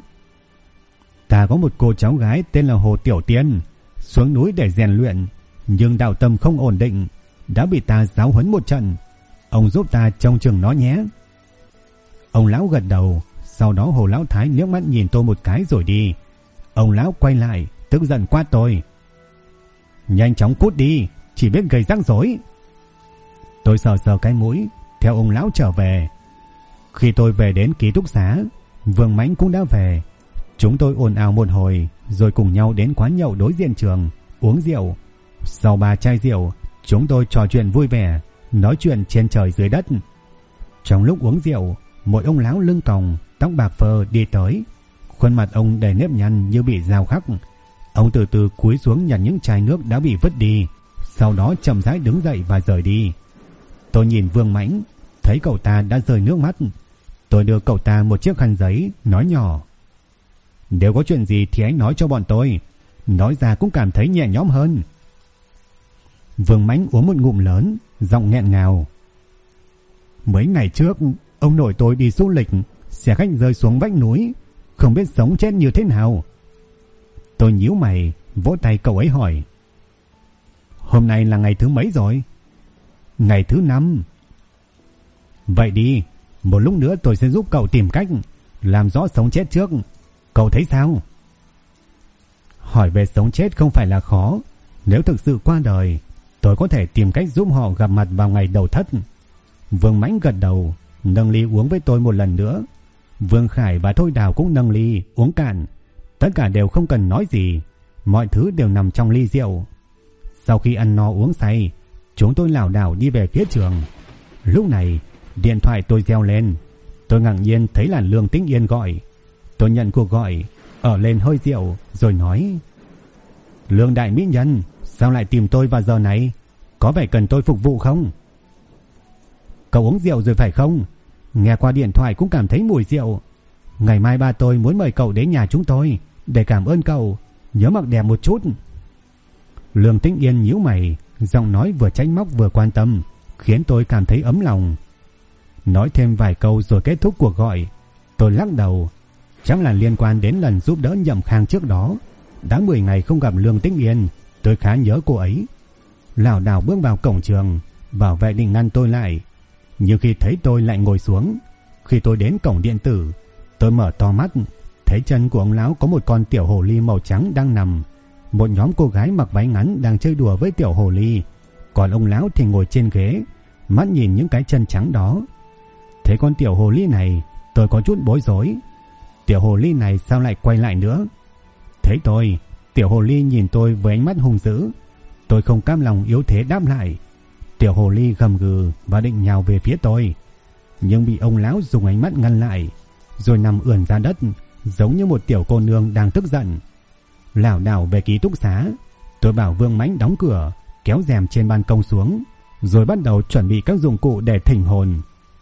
Ta có một cô cháu gái tên là Hồ Tiểu Tiên, xuống núi để rèn luyện, nhưng đạo tâm không ổn định, đã bị ta giáo huấn một trận. Ông giúp ta trông chừng nó nhé. Ông lão gật đầu. Sau đó Hồ Lão Thái liếc mắt nhìn tôi một cái rồi đi. Ông lão quay lại tức giận quát tôi. Nhanh chóng cút đi, chỉ biết gây rắc rối. Tôi sờ sờ cái mũi, theo ông lão trở về. Khi tôi về đến ký túc xá, Vương Mãnh cũng đã về. Chúng tôi ồn ào một hồi rồi cùng nhau đến quán nhậu đối diện trường uống rượu. Sau 3 chai rượu, chúng tôi trò chuyện vui vẻ, nói chuyện trên trời dưới đất. Trong lúc uống rượu, một ông lão lưng còng, tóc bạc phơ đi tới. Khuôn mặt ông đầy nếp nhăn như bị dao khắc. Ông từ từ cúi xuống nhặt những chai nước đã bị vứt đi, sau đó chậm rãi đứng dậy và rời đi. Tôi nhìn Vương Mãnh, thấy cậu ta đã rơi nước mắt. Tôi đưa cậu ta một chiếc khăn giấy, nói nhỏ. Nếu có chuyện gì thì anh nói cho bọn tôi, nói ra cũng cảm thấy nhẹ nhõm hơn. Vương Mãnh uống một ngụm lớn, giọng nghẹn ngào. Mấy ngày trước, ông nội tôi đi du lịch, xe khách rơi xuống vách núi, không biết sống chết như thế nào. Tôi nhíu mày, vỗ tay cậu ấy hỏi. Hôm nay là ngày thứ mấy rồi? Ngày thứ 5. Vậy đi, một lúc nữa tôi sẽ giúp cậu tìm cách làm rõ sống chết trước. Cậu thấy sao? Hỏi về sống chết không phải là khó. Nếu thực sự qua đời, tôi có thể tìm cách giúp họ gặp mặt vào ngày đầu thất. Vương Mãnh gật đầu, nâng ly uống với tôi một lần nữa. Vương Khải và Thôi Đào cũng nâng ly uống cạn. Tất cả đều không cần nói gì, mọi thứ đều nằm trong ly rượu. Sau khi ăn no uống say, chúng tôi lảo đảo đi về phía trường. Lúc này điện thoại tôi reo lên. Tôi ngạc nhiên thấy là Lương Tĩnh Yên gọi. Tôi nhận cuộc gọi, ở lên hơi rượu rồi nói. Lương đại mỹ nhân, sao lại tìm tôi vào giờ này? Có phải cần tôi phục vụ không? Cậu uống rượu rồi phải không? Nghe qua điện thoại cũng cảm thấy mùi rượu. Ngày mai ba tôi muốn mời cậu đến nhà chúng tôi để cảm ơn cậu, nhớ mặc đẹp một chút. Lương Tĩnh Yên nhíu mày, giọng nói vừa trách móc vừa quan tâm, khiến tôi cảm thấy ấm lòng. Nói thêm vài câu rồi kết thúc cuộc gọi. Tôi lắc đầu. Chắc là liên quan đến lần giúp đỡ Nhậm Khang trước đó. Đã 10 ngày không gặp Lương Tĩnh Yên, tôi khá nhớ cô ấy. Lảo đảo bước vào cổng trường, bảo vệ định ngăn tôi lại, nhưng khi thấy tôi lại ngồi xuống. Khi tôi đến cổng điện tử, tôi mở to mắt, thấy chân của ông lão có một con tiểu hồ ly màu trắng đang nằm. Một nhóm cô gái mặc váy ngắn đang chơi đùa với tiểu hồ ly, còn ông lão thì ngồi trên ghế, mắt nhìn những cái chân trắng đó. Thấy con tiểu hồ ly này, tôi có chút bối rối. Tiểu hồ ly này sao lại quay lại nữa? Thấy tôi, tiểu hồ ly nhìn tôi với ánh mắt hung dữ. Tôi không cam lòng yếu thế đáp lại. Tiểu hồ ly gầm gừ và định nhào về phía tôi, nhưng bị ông lão dùng ánh mắt ngăn lại, rồi nằm ườn ra đất, giống như một tiểu cô nương đang tức giận. Lảo đảo về ký túc xá, tôi bảo Vương Mãnh đóng cửa, kéo rèm trên ban công xuống, rồi bắt đầu chuẩn bị các dụng cụ để thỉnh hồn.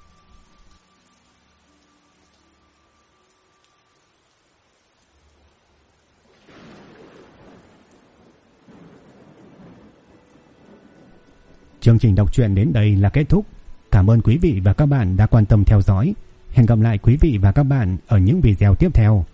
Chương trình đọc truyện đến đây là kết thúc. Cảm ơn quý vị và các bạn đã quan tâm theo dõi. Hẹn gặp lại quý vị và các bạn ở những video tiếp theo.